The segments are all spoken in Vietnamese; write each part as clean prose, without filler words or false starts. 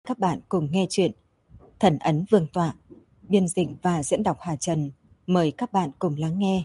Các bạn cùng nghe chuyện Thần ấn Vương tọa, biên dịch và diễn đọc Hà Trần. Mời các bạn cùng lắng nghe.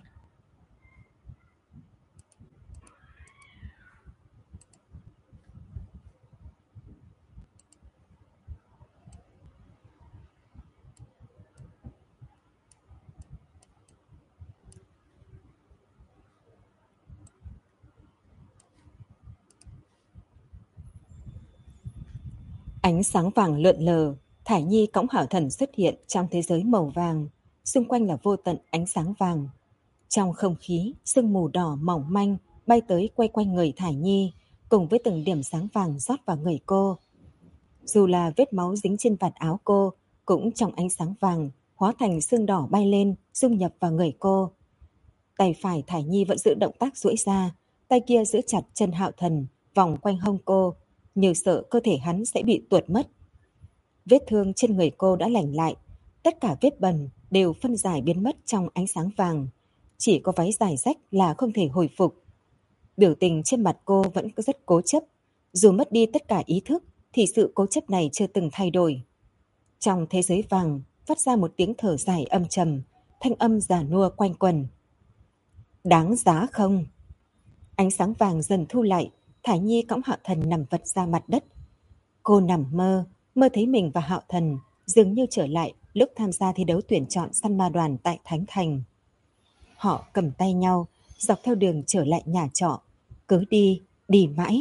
Ánh sáng vàng lượn lờ, Thải Nhi cõng Hảo Thần xuất hiện trong thế giới màu vàng, xung quanh là vô tận ánh sáng vàng. Trong không khí, sương mù đỏ mỏng manh bay tới quay quanh người Thải Nhi, cùng với từng điểm sáng vàng rót vào người cô. Dù là vết máu dính trên vạt áo cô, cũng trong ánh sáng vàng hóa thành sương đỏ bay lên, dung nhập vào người cô. Tay phải Thải Nhi vẫn giữ động tác duỗi ra, tay kia giữ chặt chân Hạo Thần, vòng quanh hông cô, như sợ cơ thể hắn sẽ bị tuột mất. Vết thương trên người cô đã lành lại, tất cả vết bầm đều phân giải biến mất trong ánh sáng vàng. Chỉ có váy dài rách là không thể hồi phục. Biểu tình trên mặt cô vẫn rất cố chấp, dù mất đi tất cả ý thức thì sự cố chấp này chưa từng thay đổi. Trong thế giới vàng phát ra một tiếng thở dài âm trầm, thanh âm già nua quanh quẩn. Đáng giá không? Ánh sáng vàng dần thu lại, Thải Nhi cõng Hạo Thần nằm vật ra mặt đất. Cô nằm mơ thấy mình và Hạo Thần dường như trở lại lúc tham gia thi đấu tuyển chọn săn ma đoàn tại Thánh Thành. Họ cầm tay nhau, dọc theo đường trở lại nhà trọ, cứ đi, đi mãi.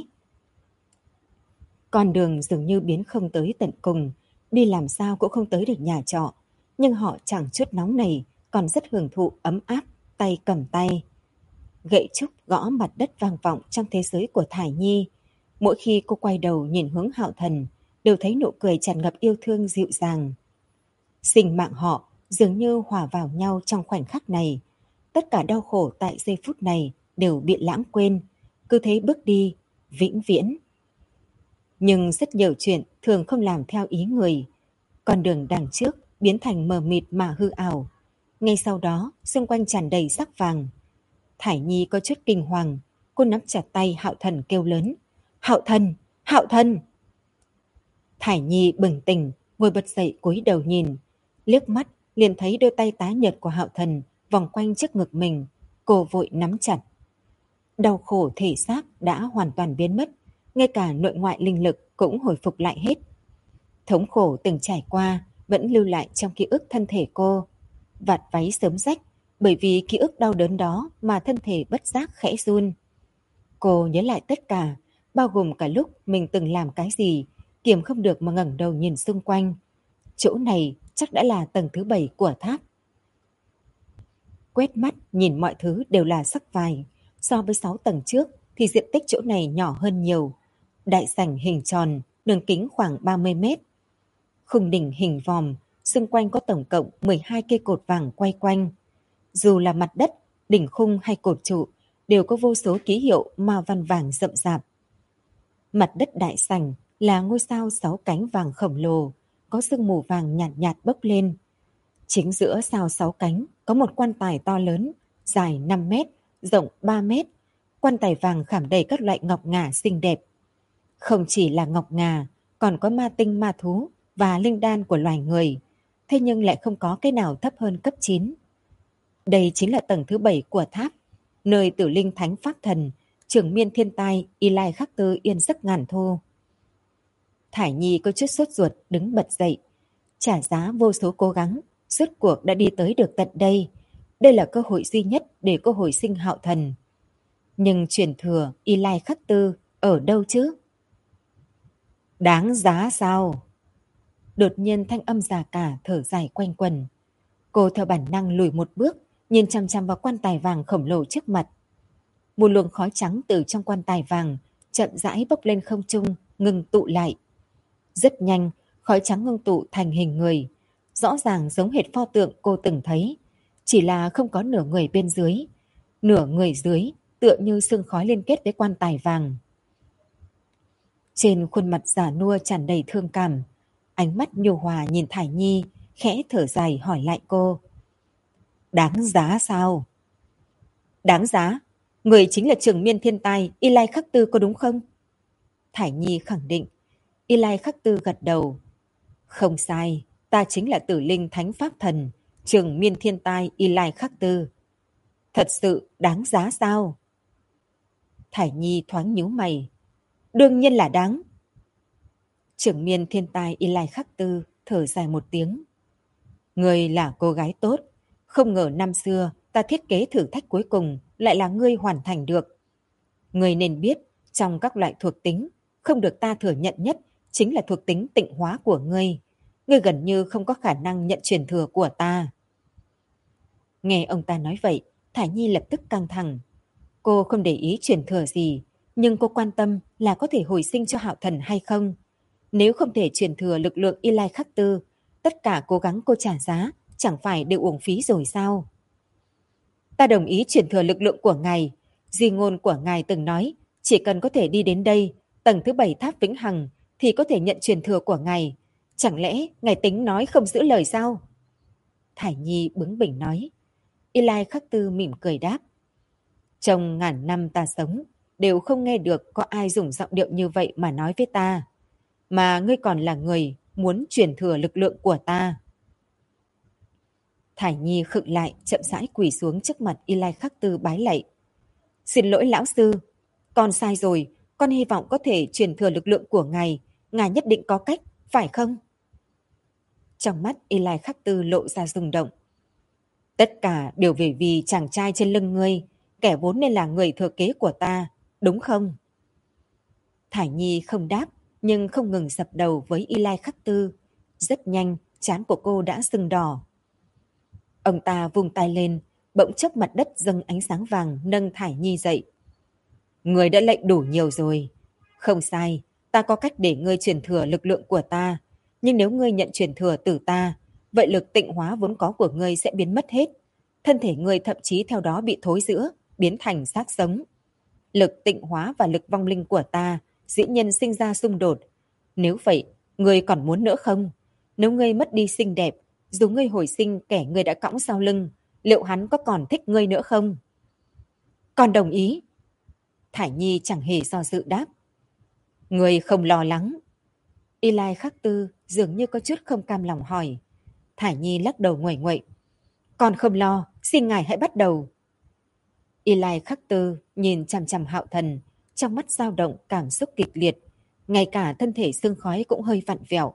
Con đường dường như biến không tới tận cùng, đi làm sao cũng không tới được nhà trọ, nhưng họ chẳng chút nóng nảy, còn rất hưởng thụ ấm áp, tay cầm tay. Gậy trúc gõ mặt đất vang vọng trong thế giới của Thải Nhi. Mỗi khi cô quay đầu nhìn hướng Hạo Thần, đều thấy nụ cười tràn ngập yêu thương dịu dàng. Sinh mạng họ dường như hòa vào nhau trong khoảnh khắc này. Tất cả đau khổ tại giây phút này đều bị lãng quên, cứ thế bước đi, vĩnh viễn. Nhưng rất nhiều chuyện thường không làm theo ý người. Con đường đằng trước biến thành mờ mịt mà hư ảo. Ngay sau đó, xung quanh tràn đầy sắc vàng. Thải Nhi có chút kinh hoàng, cô nắm chặt tay Hạo Thần kêu lớn. Hạo Thần! Hạo Thần! Thải Nhi bừng tỉnh, ngồi bật dậy cúi đầu nhìn. Liếc mắt, liền thấy đôi tay tái nhợt của Hạo Thần vòng quanh trước ngực mình. Cô vội nắm chặt. Đau khổ thể xác đã hoàn toàn biến mất, ngay cả nội ngoại linh lực cũng hồi phục lại hết. Thống khổ từng trải qua vẫn lưu lại trong ký ức thân thể cô. Vạt váy sớm rách, bởi vì ký ức đau đớn đó mà thân thể bất giác khẽ run. Cô nhớ lại tất cả, bao gồm cả lúc mình từng làm cái gì, kiềm không được mà ngẩng đầu nhìn xung quanh. Chỗ này chắc đã là tầng thứ 7 của tháp. Quét mắt nhìn mọi thứ đều là sắc vải. So với 6 tầng trước thì diện tích chỗ này nhỏ hơn nhiều. Đại sảnh hình tròn, đường kính khoảng 30 mét. Khung đỉnh hình vòm, xung quanh có tổng cộng 12 cây cột vàng quay quanh. Dù là mặt đất, đỉnh khung hay cột trụ, đều có vô số ký hiệu màu văn vàng rậm rạp. Mặt đất đại sảnh là ngôi sao 6 cánh vàng khổng lồ, có sương mù vàng nhạt nhạt bốc lên. Chính giữa sao 6 cánh có một quan tài to lớn, dài 5 mét, rộng 3 mét. Quan tài vàng khảm đầy các loại ngọc ngà xinh đẹp. Không chỉ là ngọc ngà, còn có ma tinh ma thú và linh đan của loài người. Thế nhưng lại không có cái nào thấp hơn cấp 9. Đây chính là tầng thứ 7 của tháp, nơi Tử Linh Thánh Pháp Thần, trưởng miên thiên tai Y Lai Khắc Tư yên giấc ngàn thu. Thải Nhi có chút sốt ruột đứng bật dậy. Trả giá vô số cố gắng, rốt cuộc đã đi tới được tận đây. Đây là cơ hội duy nhất để cô hồi sinh Hạo Thần. Nhưng truyền thừa Y Lai Khắc Tư ở đâu chứ? Đáng giá sao? Đột nhiên thanh âm già cả thở dài quanh quần. Cô theo bản năng lùi một bước, nhìn chằm chằm vào quan tài vàng khổng lồ trước mặt. Một luồng khói trắng từ trong quan tài vàng chậm rãi bốc lên không trung, ngừng tụ lại. Rất nhanh, khói trắng ngưng tụ thành hình người, rõ ràng giống hệt pho tượng cô từng thấy, chỉ là không có nửa người bên dưới. Nửa người dưới tựa như sương khói liên kết với quan tài vàng. Trên khuôn mặt già nua tràn đầy thương cảm, ánh mắt nhu hòa nhìn Thải Nhi, khẽ thở dài hỏi lại cô. Đáng giá sao? Đáng giá? Người chính là trưởng miên thiên tai Y Lai Khắc Tư có đúng không? Thải Nhi khẳng định. Y Lai Khắc Tư gật đầu, Không sai, ta chính là Tử Linh Thánh Pháp Thần, Trường Miên Thiên Tai Y Lai Khắc Tư. Thật sự đáng giá sao? Thải Nhi thoáng nhíu mày. Đương nhiên là đáng. Trường Miên Thiên Tai Y Lai Khắc Tư thở dài một tiếng. Ngươi là cô gái tốt, không ngờ năm xưa ta thiết kế thử thách cuối cùng lại là ngươi hoàn thành được. Ngươi nên biết, trong các loại thuộc tính, không được ta thừa nhận nhất chính là thuộc tính tịnh hóa của ngươi. Ngươi gần như không có khả năng nhận truyền thừa của ta. Nghe ông ta nói vậy, Thải Nhi lập tức căng thẳng. Cô không để ý truyền thừa gì, nhưng cô quan tâm là có thể hồi sinh cho Hạo Thần hay không. Nếu không thể truyền thừa lực lượng Y Lai Khắc Tư, tất cả cố gắng cô trả giá chẳng phải đều uổng phí rồi sao? Ta đồng ý truyền thừa lực lượng của ngài. Di ngôn của ngài từng nói, chỉ cần có thể đi đến đây, tầng thứ 7 tháp vĩnh hằng, thì có thể nhận truyền thừa của ngài. Chẳng lẽ ngài tính nói không giữ lời sao? Thải Nhi bướng bỉnh nói. Y Lai Khắc Tư mỉm cười đáp. Trong ngàn năm ta sống, đều không nghe được có ai dùng giọng điệu như vậy mà nói với ta. Mà ngươi còn là người muốn truyền thừa lực lượng của ta. Thải Nhi khựng lại, chậm rãi quỳ xuống trước mặt Y Lai Khắc Tư bái lạy. Xin lỗi lão sư, con sai rồi, con hy vọng có thể truyền thừa lực lượng của ngài nhất định có cách, phải không? Trong mắt Y Lai Khắc Tư lộ ra rung động. Tất cả đều vì chàng trai trên lưng ngươi, kẻ vốn nên là người thừa kế của ta, đúng không? Thải Nhi không đáp, nhưng không ngừng dập đầu với Y Lai Khắc Tư. Rất nhanh, trán của cô đã sưng đỏ. Ông ta vung tay lên, bỗng chốc mặt đất dâng ánh sáng vàng nâng Thải Nhi dậy. Người đã lệnh đủ nhiều rồi. Không sai, ta có cách để ngươi truyền thừa lực lượng của ta. Nhưng nếu ngươi nhận truyền thừa từ ta, vậy lực tịnh hóa vốn có của ngươi sẽ biến mất hết. Thân thể ngươi thậm chí theo đó bị thối rữa, biến thành xác sống. Lực tịnh hóa và lực vong linh của ta dĩ nhiên sinh ra xung đột. Nếu vậy, ngươi còn muốn nữa không? Nếu ngươi mất đi xinh đẹp, dù ngươi hồi sinh kẻ ngươi đã cõng sau lưng, liệu hắn có còn thích ngươi nữa không? Con đồng ý. Thải Nhi chẳng hề do dự đáp. Ngươi không lo lắng. Y Lai Khắc Tư dường như có chút không cam lòng hỏi. Thải Nhi lắc đầu nguậy nguậy. Con không lo, xin ngài hãy bắt đầu. Y Lai Khắc Tư nhìn chằm chằm Hạo Thần, trong mắt dao động cảm xúc kịch liệt, ngay cả thân thể sương khói cũng hơi vặn vẹo.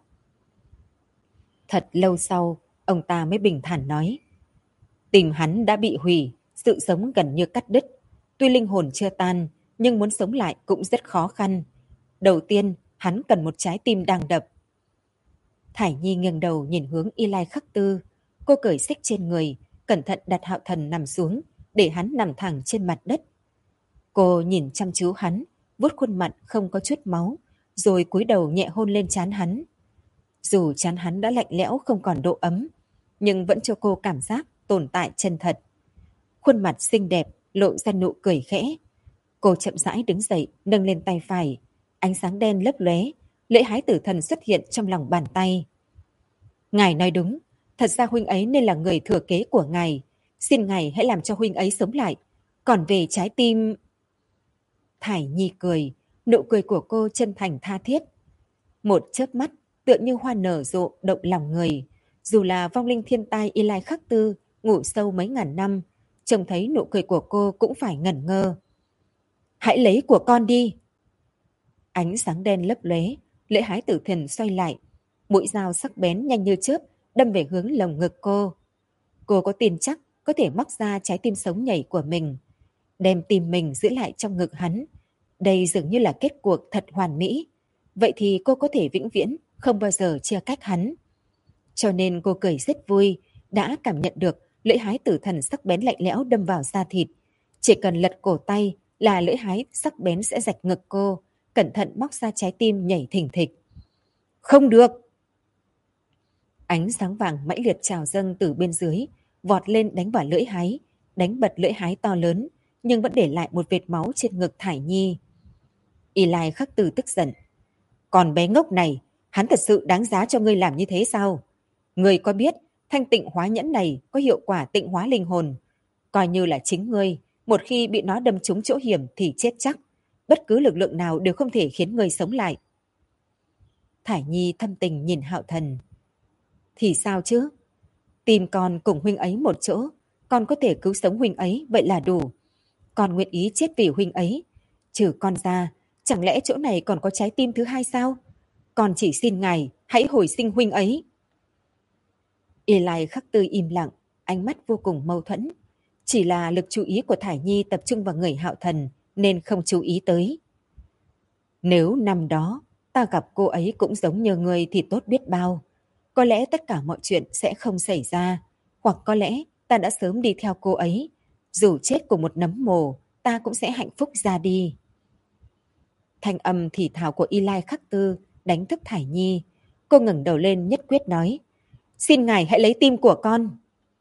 Thật lâu sau, ông ta mới bình thản nói. Tim hắn đã bị hủy, sự sống gần như cắt đứt. Tuy linh hồn chưa tan, nhưng muốn sống lại cũng rất khó khăn. Đầu tiên, hắn cần một trái tim đang đập. Thải Nhi nghiêng đầu nhìn hướng Y Lai Khắc Tư. Cô cởi xích trên người, cẩn thận đặt Hạo Thần nằm xuống, để hắn nằm thẳng trên mặt đất. Cô nhìn chăm chú hắn, vuốt khuôn mặt không có chút máu, rồi cúi đầu nhẹ hôn lên trán hắn. Dù trán hắn đã lạnh lẽo không còn độ ấm, nhưng vẫn cho cô cảm giác tồn tại chân thật. Khuôn mặt xinh đẹp, lộ ra nụ cười khẽ. Cô chậm rãi đứng dậy, nâng lên tay phải. Ánh sáng đen lấp lóe, lễ hái tử thần xuất hiện trong lòng bàn tay. Ngài nói đúng, thật ra huynh ấy nên là người thừa kế của ngài. Xin ngài hãy làm cho huynh ấy sống lại. Còn về trái tim... Thải Nhi cười, nụ cười của cô chân thành tha thiết. Một chớp mắt, tựa như hoa nở rộ động lòng người. Dù là vong linh thiên tai Y Lai Khắc Tư, ngủ sâu mấy ngàn năm, trông thấy nụ cười của cô cũng phải ngẩn ngơ. Hãy lấy của con đi. Ánh sáng đen lấp lóe, lễ hái tử thần xoay lại. Mũi dao sắc bén nhanh như chớp, đâm về hướng lồng ngực cô. Cô có tin chắc có thể móc ra trái tim sống nhảy của mình, đem tim mình giữ lại trong ngực hắn. Đây dường như là kết cuộc thật hoàn mỹ. Vậy thì cô có thể vĩnh viễn không bao giờ chia cách hắn. Cho nên cô cười rất vui, đã cảm nhận được lưỡi hái tử thần sắc bén lạnh lẽo đâm vào da thịt. Chỉ cần lật cổ tay là lưỡi hái sắc bén sẽ rạch ngực cô, cẩn thận móc ra trái tim nhảy thình thịch. Không được! Ánh sáng vàng mãnh liệt trào dâng từ bên dưới, vọt lên đánh vào lưỡi hái, đánh bật lưỡi hái to lớn, nhưng vẫn để lại một vệt máu trên ngực Thải Nhi. Y Lai Khắc Tư tức giận. Còn bé ngốc này, hắn thật sự đáng giá cho ngươi làm như thế sao? Ngươi có biết thanh tịnh hóa nhẫn này có hiệu quả tịnh hóa linh hồn? Coi như là chính ngươi, một khi bị nó đâm trúng chỗ hiểm thì chết chắc. Bất cứ lực lượng nào đều không thể khiến ngươi sống lại. Thải Nhi thâm tình nhìn Hạo Thần. Thì sao chứ? Tìm con cùng huynh ấy một chỗ, con có thể cứu sống huynh ấy, vậy là đủ. Con nguyện ý chết vì huynh ấy. Trừ con ra, chẳng lẽ chỗ này còn có trái tim thứ hai sao? Con chỉ xin ngài, hãy hồi sinh huynh ấy. Y Lai Khắc Tư im lặng, ánh mắt vô cùng mâu thuẫn. Chỉ là lực chú ý của Thải Nhi tập trung vào người Hạo Thần nên không chú ý tới. Nếu năm đó ta gặp cô ấy cũng giống như ngươi thì tốt biết bao. Có lẽ tất cả mọi chuyện sẽ không xảy ra, hoặc có lẽ ta đã sớm đi theo cô ấy. Dù chết của một nấm mồ, ta cũng sẽ hạnh phúc ra đi. Thanh âm thì thào của Y Lai Khắc Tư đánh thức Thải Nhi. Cô ngẩng đầu lên nhất quyết nói, xin ngài hãy lấy tim của con.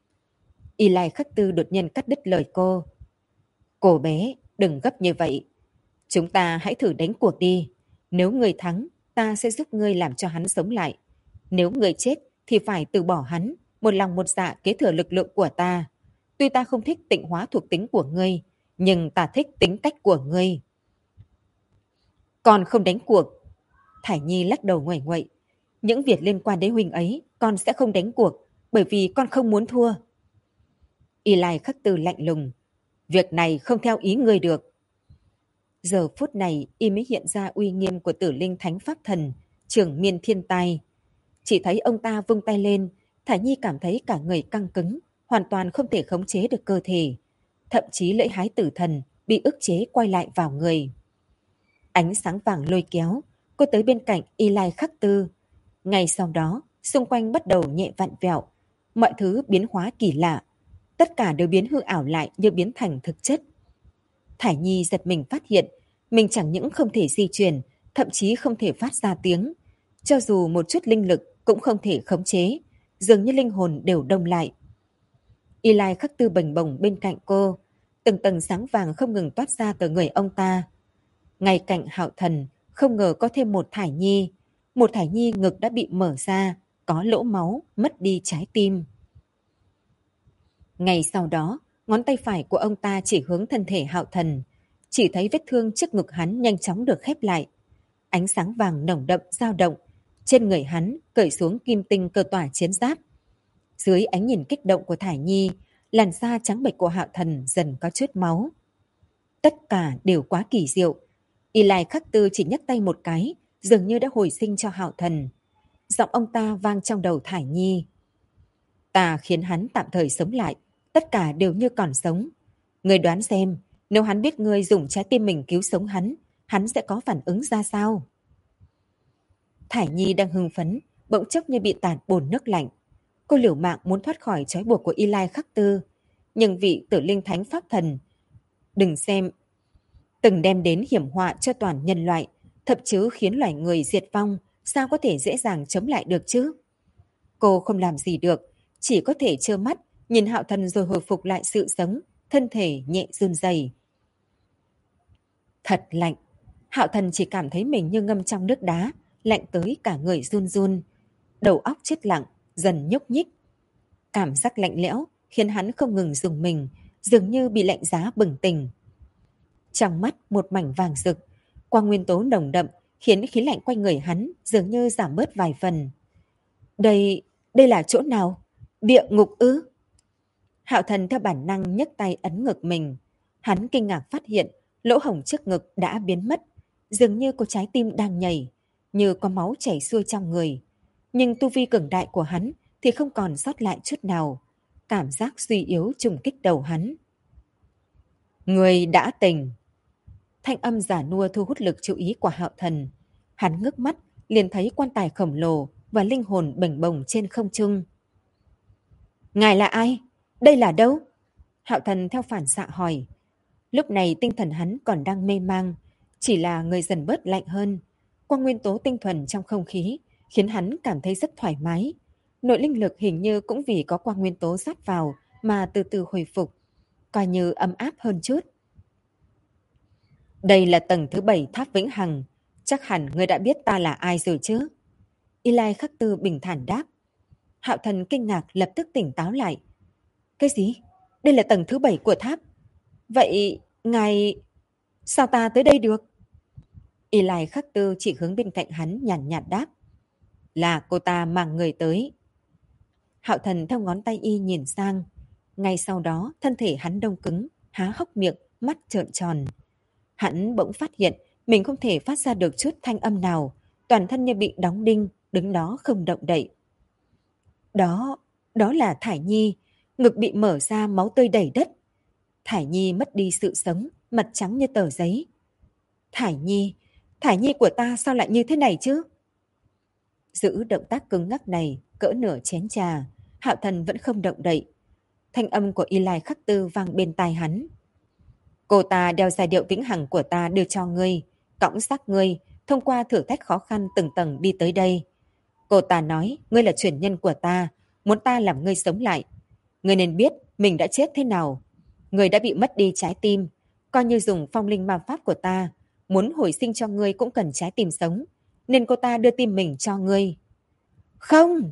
Y Lai Khắc Tư đột nhiên cắt đứt lời cô. Cô bé, đừng gấp như vậy. Chúng ta hãy thử đánh cuộc đi. Nếu ngươi thắng, ta sẽ giúp ngươi làm cho hắn sống lại. Nếu ngươi chết, thì phải từ bỏ hắn, một lòng một dạ kế thừa lực lượng của ta. Tuy ta không thích tịnh hóa thuộc tính của ngươi, nhưng ta thích tính cách của ngươi. Con không đánh cuộc. Thải Nhi lắc đầu nguẩy nguậy. Những việc liên quan đến huynh ấy, con sẽ không đánh cuộc, bởi vì con không muốn thua. Y Lai Khắc Tư lạnh lùng. Việc này không theo ý ngươi được. Giờ phút này y mới hiện ra uy nghiêm của Tử Linh Thánh Pháp Thần, trưởng miên thiên tai. Chỉ thấy ông ta vung tay lên, Thải Nhi cảm thấy cả người căng cứng, hoàn toàn không thể khống chế được cơ thể. Thậm chí lễ hái tử thần bị ức chế quay lại vào người. Ánh sáng vàng lôi kéo, cô tới bên cạnh Y Lai Khắc Tư. Ngay sau đó, xung quanh bắt đầu nhẹ vặn vẹo, mọi thứ biến hóa kỳ lạ. Tất cả đều biến hư ảo lại như biến thành thực chất. Thải Nhi giật mình phát hiện, mình chẳng những không thể di chuyển, thậm chí không thể phát ra tiếng. Cho dù một chút linh lực cũng không thể khống chế, dường như linh hồn đều đông lại. Y Lai Khắc Tư bềnh bồng bên cạnh cô, từng tầng sáng vàng không ngừng toát ra từ người ông ta. Ngay cạnh Hạo Thần, không ngờ có thêm một Thải Nhi. Một Thải Nhi ngực đã bị mở ra, có lỗ máu, mất đi trái tim. Ngay sau đó, ngón tay phải của ông ta chỉ hướng thân thể Hạo Thần. Chỉ thấy vết thương trước ngực hắn nhanh chóng được khép lại. Ánh sáng vàng nồng đậm dao động. Trên người hắn cởi xuống kim tinh cơ tỏa chiến giáp. Dưới ánh nhìn kích động của Thải Nhi, làn da trắng bệch của Hạo Thần dần có chút máu. Tất cả đều quá kỳ diệu. Y Lai Khắc Tư chỉ nhấc tay một cái, dường như đã hồi sinh cho Hạo Thần. Giọng ông ta vang trong đầu Thải Nhi. Ta khiến hắn tạm thời sống lại, tất cả đều như còn sống. Ngươi đoán xem, nếu hắn biết ngươi dùng trái tim mình cứu sống hắn sẽ có phản ứng ra sao? Thải Nhi đang hưng phấn, bỗng chốc như bị tạt bồn nước lạnh. Cô liều mạng muốn thoát khỏi trói buộc của Y Lai Khắc Tư, nhưng vị Tử Linh Thánh Pháp Thần đừng xem từng đem đến hiểm họa cho toàn nhân loại, thậm chí khiến loài người diệt vong, sao có thể dễ dàng chống lại được chứ? Cô không làm gì được, chỉ có thể trơ mắt nhìn Hạo Thần rồi hồi phục lại sự sống, thân thể nhẹ run rẩy. Thật lạnh. Hạo Thần chỉ cảm thấy mình như ngâm trong nước đá, lạnh tới cả người run run. Đầu óc chết lặng, dần nhúc nhích. Cảm giác lạnh lẽo khiến hắn không ngừng rùng mình, dường như bị lạnh giá bừng tỉnh. Trong mắt một mảnh vàng rực, quang nguyên tố nồng đậm khiến khí lạnh quanh người hắn dường như giảm bớt vài phần. Đây là chỗ nào? Địa ngục ư? Hạo Thần theo bản năng nhấc tay ấn ngực mình. Hắn kinh ngạc phát hiện lỗ hổng trước ngực đã biến mất, dường như có trái tim đang nhảy, như có máu chảy xuôi trong người. Nhưng tu vi cường đại của hắn thì không còn sót lại chút nào. Cảm giác suy yếu trùng kích đầu hắn. Người đã tỉnh. Thanh âm giả nua thu hút lực chú ý của Hạo Thần. Hắn ngước mắt liền thấy quan tài khổng lồ và linh hồn bềnh bồng trên không trung. Ngài là ai? Đây là đâu? Hạo Thần theo phản xạ hỏi. Lúc này tinh thần hắn còn đang mê mang, chỉ là người dần bớt lạnh hơn. Quang nguyên tố tinh thuần trong không khí khiến hắn cảm thấy rất thoải mái. Nội linh lực hình như cũng vì có quang nguyên tố rót vào mà từ từ hồi phục, coi như ấm áp hơn chút. Đây là tầng thứ 7 tháp Vĩnh Hằng, chắc hẳn ngươi đã biết ta là ai rồi chứ? Y Lai Khắc Tư bình thản đáp. Hạo Thần kinh ngạc lập tức tỉnh táo lại. Cái gì? Đây là tầng thứ 7 của tháp. Vậy, ngài... Sao ta tới đây được? Y Lai Khắc Tư chỉ hướng bên cạnh hắn nhàn nhạt đáp. Là cô ta mang người tới. Hạo Thần theo ngón tay y nhìn sang. Ngay sau đó thân thể hắn đông cứng, há hốc miệng, mắt trợn tròn. Hắn bỗng phát hiện mình không thể phát ra được chút thanh âm nào, toàn thân như bị đóng đinh, đứng đó không động đậy. Đó, đó là Thải Nhi, ngực bị mở ra, máu tươi đầy đất. Thải Nhi mất đi sự sống, mặt trắng như tờ giấy. Thải Nhi của ta sao lại như thế này chứ? Giữ động tác cứng ngắc này cỡ nửa chén trà, Hạo Thần vẫn không động đậy. Thanh âm của Y Lai Khắc Tư vang bên tai hắn. Cô ta đeo giai điệu vĩnh hằng của ta đưa cho ngươi, cõng xác ngươi, thông qua thử thách khó khăn từng tầng đi tới đây. Cô ta nói ngươi là truyền nhân của ta, muốn ta làm ngươi sống lại. Ngươi nên biết mình đã chết thế nào. Ngươi đã bị mất đi trái tim, coi như dùng phong linh ma pháp của ta, muốn hồi sinh cho ngươi cũng cần trái tim sống, nên cô ta đưa tim mình cho ngươi. Không!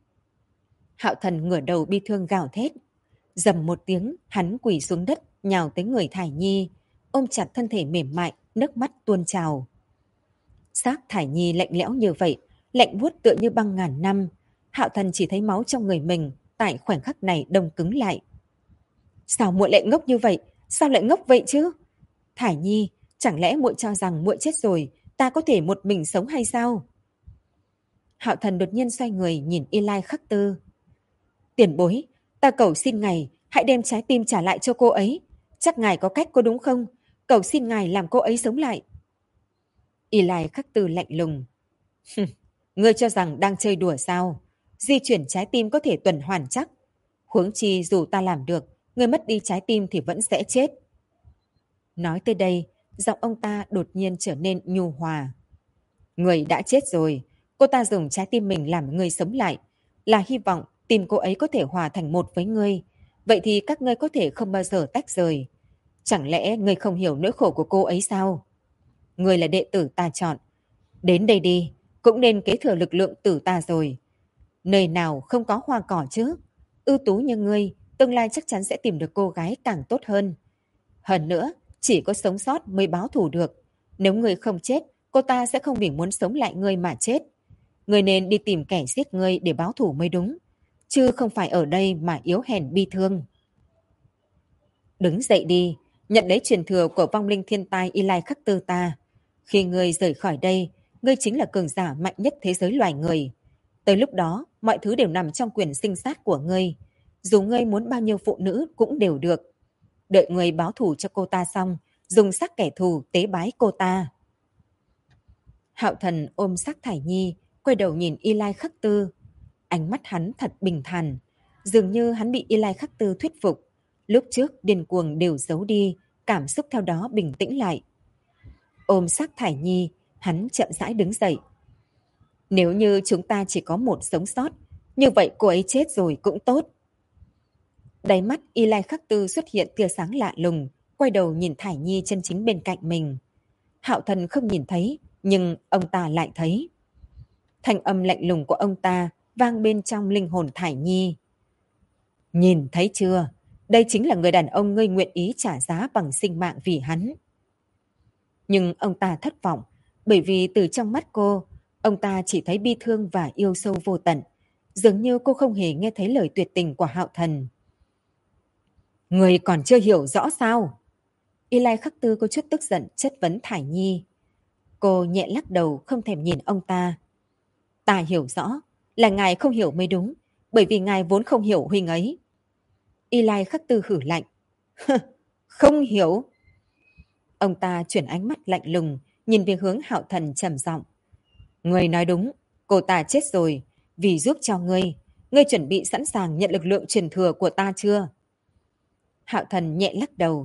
Hạo Thần ngửa đầu bi thương gào thét. Dầm một tiếng, hắn quỳ xuống đất, nhào tới người Thải Nhi, ôm chặt thân thể mềm mại, nước mắt tuôn trào. Xác Thải Nhi lạnh lẽo như vậy, lạnh buốt tựa như băng ngàn năm. Hạo Thần chỉ thấy máu trong người mình tại khoảnh khắc này đông cứng lại. Sao muội lại ngốc như vậy? Sao lại ngốc vậy chứ? Thải Nhi, chẳng lẽ muội cho rằng muội chết rồi, ta có thể một mình sống hay sao? Hạo Thần đột nhiên xoay người nhìn Y Lai Khắc Tư. Tiền bối, ta cầu xin ngài, hãy đem trái tim trả lại cho cô ấy. Chắc ngài có cách có đúng không? Cầu xin ngài làm cô ấy sống lại. Y Lai Khắc Tư lạnh lùng. Ngươi cho rằng đang chơi đùa sao? Di chuyển trái tim có thể tuần hoàn chắc. Huống chi dù ta làm được, ngươi mất đi trái tim thì vẫn sẽ chết. Nói tới đây, giọng ông ta đột nhiên trở nên nhu hòa. Người đã chết rồi, cô ta dùng trái tim mình làm ngươi sống lại, là hy vọng tim cô ấy có thể hòa thành một với ngươi. Vậy thì các ngươi có thể không bao giờ tách rời. Chẳng lẽ ngươi không hiểu nỗi khổ của cô ấy sao? Ngươi là đệ tử ta chọn. Đến đây đi, cũng nên kế thừa lực lượng tử ta rồi. Nơi nào không có hoa cỏ chứ? Ưu tú như ngươi, tương lai chắc chắn sẽ tìm được cô gái càng tốt hơn. Hơn nữa, chỉ có sống sót mới báo thù được. Nếu ngươi không chết, cô ta sẽ không vì muốn sống lại ngươi mà chết. Ngươi nên đi tìm kẻ giết ngươi để báo thù mới đúng, chứ không phải ở đây mà yếu hèn bi thương. Đứng dậy đi, nhận lấy truyền thừa của vong linh thiên tai Y Lai Khắc Tư ta. Khi ngươi rời khỏi đây, ngươi chính là cường giả mạnh nhất thế giới loài người. Tới lúc đó, mọi thứ đều nằm trong quyền sinh sát của ngươi. Dù ngươi muốn bao nhiêu phụ nữ cũng đều được. Đợi ngươi báo thù cho cô ta xong, dùng xác kẻ thù tế bái cô ta. Hạo Thần ôm xác Thải Nhi, quay đầu nhìn Y Lai Khắc Tư. Ánh mắt hắn thật bình thản, dường như hắn bị Y Lai Khắc Tư thuyết phục. Lúc trước điên cuồng đều giấu đi, cảm xúc theo đó bình tĩnh lại. Ôm xác Thải Nhi, hắn chậm rãi đứng dậy. Nếu như chúng ta chỉ có một sống sót, như vậy cô ấy chết rồi cũng tốt. Đáy mắt Y Lai Khắc Tư xuất hiện tia sáng lạ lùng, quay đầu nhìn Thải Nhi chân chính bên cạnh mình. Hạo Thần không nhìn thấy, nhưng ông ta lại thấy. Thanh âm lạnh lùng của ông ta vang bên trong linh hồn Thải Nhi. Nhìn thấy chưa? Đây chính là người đàn ông ngươi nguyện ý trả giá bằng sinh mạng vì hắn. Nhưng ông ta thất vọng, bởi vì từ trong mắt cô, ông ta chỉ thấy bi thương và yêu sâu vô tận. Dường như cô không hề nghe thấy lời tuyệt tình của Hạo Thần. Người còn chưa hiểu rõ sao? Y Lai Khắc Tư có chút tức giận chất vấn Thải Nhi. Cô nhẹ lắc đầu không thèm nhìn ông ta. Ta hiểu rõ, là ngài không hiểu mới đúng, bởi vì ngài vốn không hiểu huynh ấy. Y Lai Khắc Tư hử lạnh. Không hiểu. Ông ta chuyển ánh mắt lạnh lùng, nhìn về hướng Hạo Thần trầm giọng. Người nói đúng, cô ta chết rồi, vì giúp cho ngươi. Ngươi chuẩn bị sẵn sàng nhận lực lượng truyền thừa của ta chưa? Hạo Thần nhẹ lắc đầu.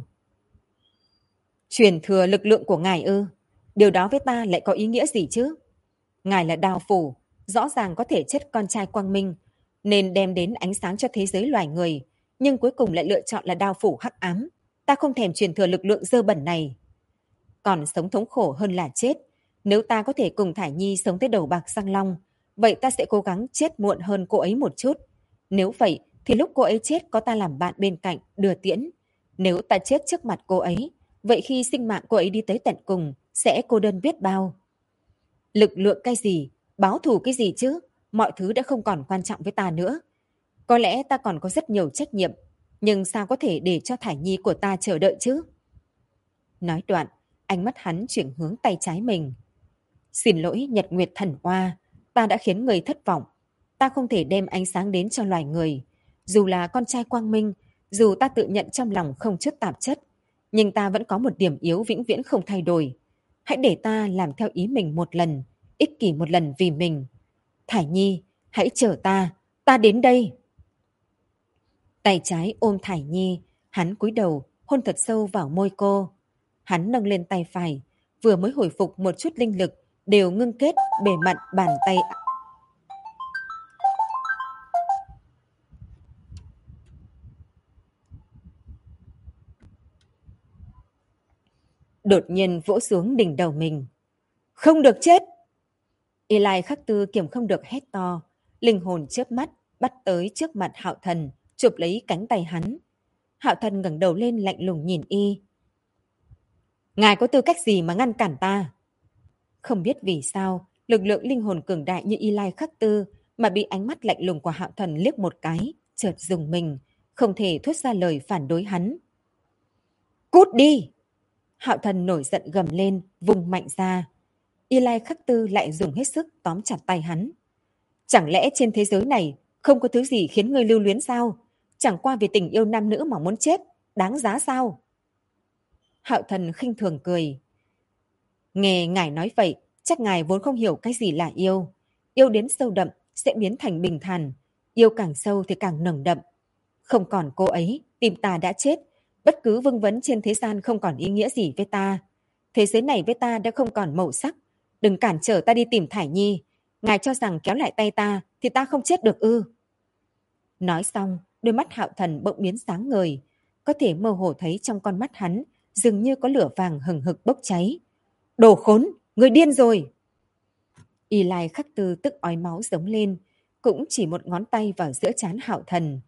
Truyền thừa lực lượng của ngài ư? Điều đó với ta lại có ý nghĩa gì chứ? Ngài là Đao Phủ, rõ ràng có thể chất con trai quang minh, nên đem đến ánh sáng cho thế giới loài người, nhưng cuối cùng lại lựa chọn là Đao Phủ hắc ám. Ta không thèm truyền thừa lực lượng dơ bẩn này. Còn sống thống khổ hơn là chết. Nếu ta có thể cùng Thải Nhi sống tới đầu bạc răng long, vậy ta sẽ cố gắng chết muộn hơn cô ấy một chút. Nếu vậy, thì lúc cô ấy chết có ta làm bạn bên cạnh, đưa tiễn. Nếu ta chết trước mặt cô ấy, vậy khi sinh mạng cô ấy đi tới tận cùng, sẽ cô đơn biết bao. Lực lượng cái gì? Báo thù cái gì chứ? mọi thứ đã không còn quan trọng với ta nữa. Có lẽ ta còn có rất nhiều trách nhiệm, nhưng sao có thể để cho Thải Nhi của ta chờ đợi chứ? Nói đoạn, ánh mắt hắn chuyển hướng tay trái mình. Xin lỗi Nhật Nguyệt Thần Oa, ta đã khiến người thất vọng. Ta không thể đem ánh sáng đến cho loài người. Dù là con trai quang minh, dù ta tự nhận trong lòng không chút tạp chất, nhưng ta vẫn có một điểm yếu vĩnh viễn không thay đổi. Hãy để ta làm theo ý mình một lần, ích kỷ một lần vì mình. Thải Nhi, hãy chờ ta đến đây. Tay trái ôm Thải Nhi, hắn cúi đầu hôn thật sâu vào môi cô. Hắn nâng lên tay phải, vừa mới hồi phục một chút linh lực, đều ngưng kết bề mặt bàn tay. Đột nhiên vỗ xuống đỉnh đầu mình. Không được chết! Eli Khắc Tư kiềm không được hét to, linh hồn chớp mắt bắt tới trước mặt Hạo Thần, chụp lấy cánh tay hắn. Hạo Thần ngẩng đầu lên lạnh lùng nhìn y. Ngài có tư cách gì mà ngăn cản ta? Không biết vì sao, lực lượng linh hồn cường đại như Eli Khắc Tư mà bị ánh mắt lạnh lùng của Hạo Thần liếc một cái, chợt rùng mình, không thể thốt ra lời phản đối hắn. Cút đi! Hạo Thần nổi giận gầm lên, vùng mạnh ra. Eli Khắc Tư lại dùng hết sức tóm chặt tay hắn. Chẳng lẽ trên thế giới này không có thứ gì khiến ngươi lưu luyến sao? Chẳng qua vì tình yêu nam nữ mà muốn chết, đáng giá sao? Hạo Thần khinh thường cười. Nghe ngài nói vậy, chắc ngài vốn không hiểu cái gì là yêu. Yêu đến sâu đậm sẽ biến thành bình thản, yêu càng sâu thì càng nồng đậm. Không còn cô ấy, tim ta đã chết, bất cứ vương vấn trên thế gian không còn ý nghĩa gì với ta. Thế giới này với ta đã không còn màu sắc. Đừng cản trở ta đi tìm Thải Nhi. Ngài cho rằng kéo lại tay ta thì ta không chết được ư? Nói xong, đôi mắt Hạo Thần bỗng biến sáng ngời. Có thể mơ hồ thấy trong con mắt hắn dường như có lửa vàng hừng hực bốc cháy. Đồ khốn, người điên rồi! Eli Khắc Tư tức ói máu giống lên, cũng chỉ một ngón tay vào giữa trán Hạo Thần.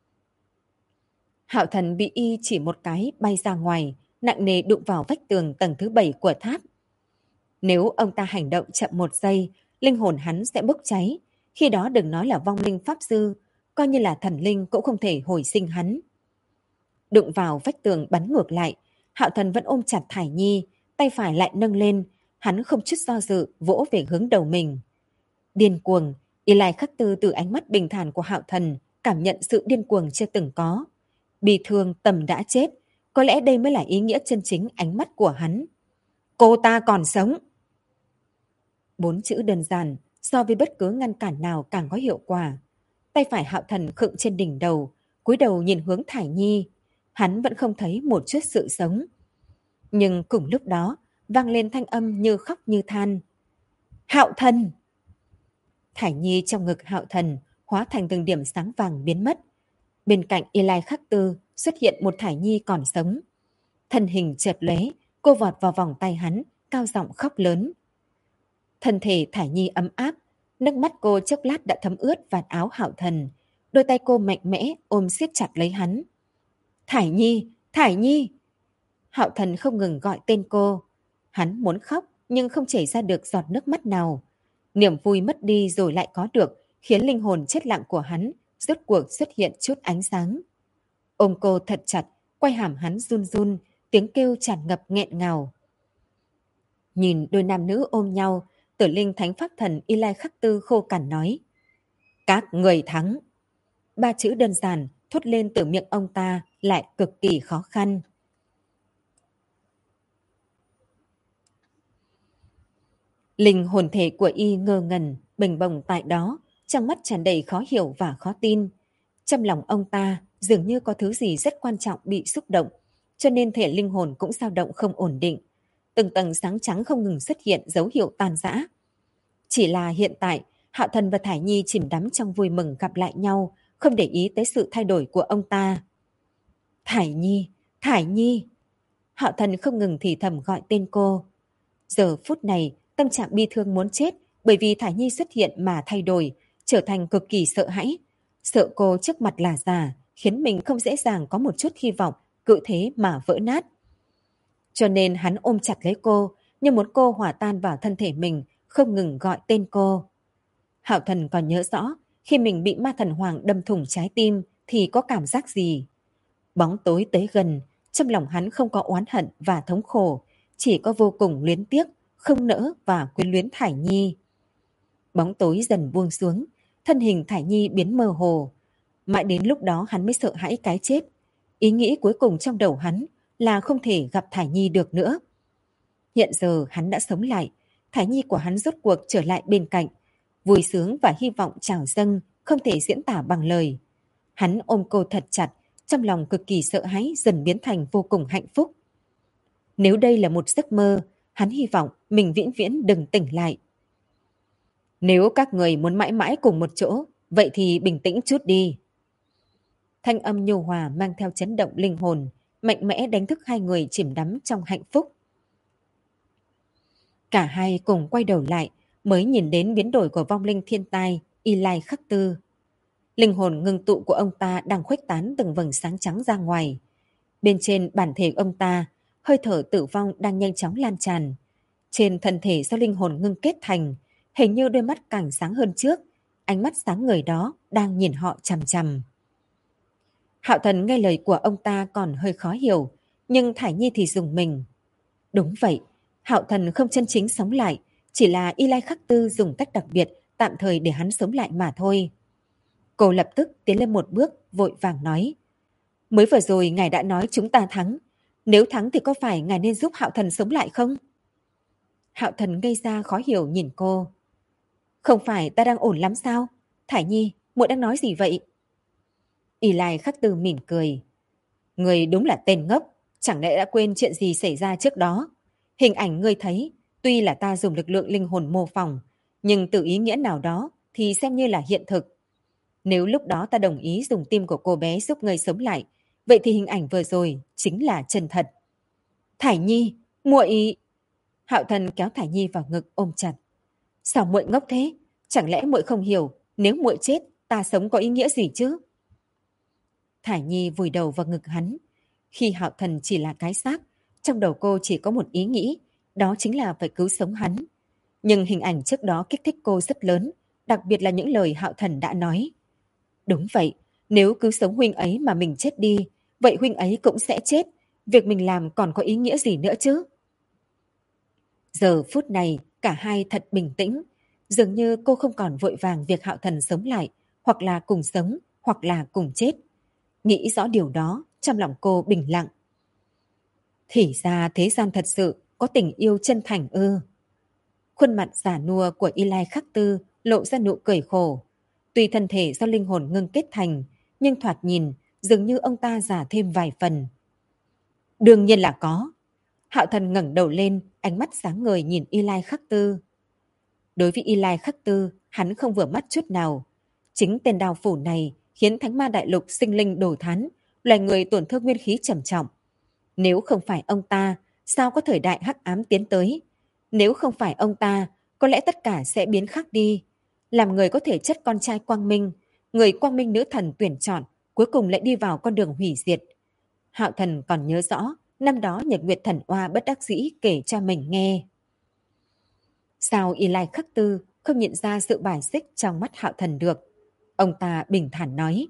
Hạo Thần bị y chỉ một cái bay ra ngoài, nặng nề đụng vào vách tường tầng thứ 7 của tháp. Nếu ông ta hành động chậm một giây, linh hồn hắn sẽ bốc cháy. Khi đó đừng nói là vong linh pháp sư, coi như là thần linh cũng không thể hồi sinh hắn. Đụng vào vách tường bắn ngược lại, Hạo Thần vẫn ôm chặt Thải Nhi, tay phải lại nâng lên, hắn không chút do dự vỗ về hướng đầu mình. Điên cuồng, Eli Khắc Tư từ ánh mắt bình thản của Hạo Thần cảm nhận sự điên cuồng chưa từng có. Bị thương tầm đã chết, có lẽ đây mới là ý nghĩa chân chính ánh mắt của hắn. Cô ta còn sống! 4 chữ đơn giản, so với bất cứ ngăn cản nào càng có hiệu quả. Tay phải Hạo Thần khựng trên đỉnh đầu, cúi đầu nhìn hướng Thải Nhi. Hắn vẫn không thấy một chút sự sống. Nhưng cùng lúc đó, vang lên thanh âm như khóc như than. Hạo Thần! Thải Nhi trong ngực Hạo Thần hóa thành từng điểm sáng vàng biến mất. Bên cạnh Eli Khắc Tư xuất hiện một Thải Nhi còn sống. Thân hình chợt lóe, cô vọt vào vòng tay hắn, cao giọng khóc lớn. Thân thể Thải Nhi ấm áp, nước mắt cô chốc lát đã thấm ướt vạt áo Hạo Thần. Đôi tay cô mạnh mẽ ôm siết chặt lấy hắn. Thải Nhi! Thải Nhi! Hạo Thần không ngừng gọi tên cô. Hắn muốn khóc nhưng không chảy ra được giọt nước mắt nào. Niềm vui mất đi rồi lại có được, khiến linh hồn chết lặng của hắn rốt cuộc xuất hiện chút ánh sáng. Ôm cô thật chặt, quay hàm hắn run run, tiếng kêu tràn ngập nghẹn ngào. Nhìn đôi nam nữ ôm nhau, Tử Linh Thánh Pháp Thần Eli Khắc Tư khô cằn nói. Các người thắng! 3 chữ đơn giản thốt lên từ miệng ông ta lại cực kỳ khó khăn. Linh hồn thể của y ngơ ngẩn, bềnh bồng tại đó, trong mắt tràn đầy khó hiểu và khó tin. Trong lòng ông ta dường như có thứ gì rất quan trọng bị xúc động, cho nên thể linh hồn cũng dao động không ổn định. Từng tầng sáng trắng không ngừng xuất hiện dấu hiệu tan rã. Chỉ là hiện tại, Hạo Thần và Thải Nhi chìm đắm trong vui mừng gặp lại nhau, không để ý tới sự thay đổi của ông ta. Thải Nhi! Thải Nhi! Hạo Thần không ngừng thì thầm gọi tên cô. Giờ phút này, tâm trạng bi thương muốn chết bởi vì Thải Nhi xuất hiện mà thay đổi, trở thành cực kỳ sợ hãi. Sợ cô trước mặt là giả, khiến mình không dễ dàng có một chút hy vọng, cứ thế mà vỡ nát. Cho nên hắn ôm chặt lấy cô, như muốn cô hòa tan vào thân thể mình, không ngừng gọi tên cô. Hạo Thần còn nhớ rõ khi mình bị ma thần hoàng đâm thủng trái tim thì có cảm giác gì. Bóng tối tới gần, trong lòng hắn không có oán hận và thống khổ, chỉ có vô cùng luyến tiếc, không nỡ và quyến luyến Thải Nhi. Bóng tối dần buông xuống, thân hình Thải Nhi biến mơ hồ. Mãi đến lúc đó hắn mới sợ hãi cái chết. Ý nghĩ cuối cùng trong đầu hắn là không thể gặp Thải Nhi được nữa. Hiện giờ hắn đã sống lại, Thải Nhi của hắn rốt cuộc trở lại bên cạnh. Vui sướng và hy vọng trào dâng, không thể diễn tả bằng lời. Hắn ôm cô thật chặt, trong lòng cực kỳ sợ hãi dần biến thành vô cùng hạnh phúc. Nếu đây là một giấc mơ, hắn hy vọng mình vĩnh viễn đừng tỉnh lại. Nếu các người muốn mãi mãi cùng một chỗ, vậy thì bình tĩnh chút đi. Thanh âm nhu hòa mang theo chấn động linh hồn, mạnh mẽ đánh thức hai người chìm đắm trong hạnh phúc. Cả hai cùng quay đầu lại, mới nhìn đến biến đổi của vong linh thiên tai, Y Lai Khắc Tư. Linh hồn ngưng tụ của ông ta đang khuếch tán từng vầng sáng trắng ra ngoài. Bên trên bản thể ông ta, hơi thở tử vong đang nhanh chóng lan tràn. Trên thân thể do linh hồn ngưng kết thành, hình như đôi mắt càng sáng hơn trước, ánh mắt sáng ngời đó đang nhìn họ chằm chằm. Hạo Thần nghe lời của ông ta còn hơi khó hiểu, nhưng Thải Nhi thì rùng mình. Đúng vậy, Hạo Thần không chân chính sống lại, chỉ là Y Lai Khắc Tư dùng cách đặc biệt tạm thời để hắn sống lại mà thôi. Cô lập tức tiến lên một bước, vội vàng nói. Mới vừa rồi ngài đã nói chúng ta thắng. Nếu thắng thì có phải ngài nên giúp Hạo Thần sống lại không? Hạo Thần ngây ra khó hiểu nhìn cô. Không phải ta đang ổn lắm sao? Thải Nhi, muội đang nói gì vậy? Y Lai Khắc Tư mỉm cười. Người đúng là tên ngốc, chẳng lẽ đã quên chuyện gì xảy ra trước đó? Hình ảnh ngươi thấy, tuy là ta dùng lực lượng linh hồn mô phỏng, nhưng từ ý nghĩa nào đó thì xem như là hiện thực. Nếu lúc đó ta đồng ý dùng tim của cô bé giúp ngươi sống lại, vậy thì hình ảnh vừa rồi chính là chân thật. Thải Nhi, muội... Hạo Thần kéo Thải Nhi vào ngực ôm chặt. Sao muội ngốc thế? Chẳng lẽ muội không hiểu nếu muội chết, ta sống có ý nghĩa gì chứ? Thải Nhi vùi đầu vào ngực hắn. Khi Hạo Thần chỉ là cái xác, trong đầu cô chỉ có một ý nghĩ, đó chính là phải cứu sống hắn. Nhưng hình ảnh trước đó kích thích cô rất lớn, đặc biệt là những lời Hạo Thần đã nói. Đúng vậy, nếu cứu sống huynh ấy mà mình chết đi, vậy huynh ấy cũng sẽ chết. Việc mình làm còn có ý nghĩa gì nữa chứ? Giờ phút này, cả hai thật bình tĩnh. Dường như cô không còn vội vàng việc Hạo Thần sống lại, hoặc là cùng sống, hoặc là cùng chết. Nghĩ rõ điều đó, trong lòng cô bình lặng. Thì ra thế gian thật sự có tình yêu chân thành ư. Khuôn mặt già nua của Y Lai Khắc Tư lộ ra nụ cười khổ. Tuy thân thể do linh hồn ngưng kết thành, nhưng thoạt nhìn dường như ông ta già thêm vài phần. Đương nhiên là có. Hạo Thần ngẩng đầu lên, ánh mắt sáng ngời nhìn Y Lai Khắc Tư. Đối với Y Lai Khắc Tư, hắn không vừa mắt chút nào. Chính tên đao phủ này khiến Thánh Ma Đại Lục sinh linh đổ thán, loài người tổn thương nguyên khí trầm trọng. Nếu không phải ông ta, sao có thời đại hắc ám tiến tới? Nếu không phải ông ta, có lẽ tất cả sẽ biến khác đi. Làm người có thể chất con trai quang minh, người quang minh nữ thần tuyển chọn, cuối cùng lại đi vào con đường hủy diệt. Hạo Thần còn nhớ rõ, năm đó Nhật Nguyệt Thần Oa bất đắc dĩ kể cho mình nghe. Sao Y Lai Khắc Tư không nhận ra sự bài xích trong mắt Hạo Thần được? Ông ta bình thản nói.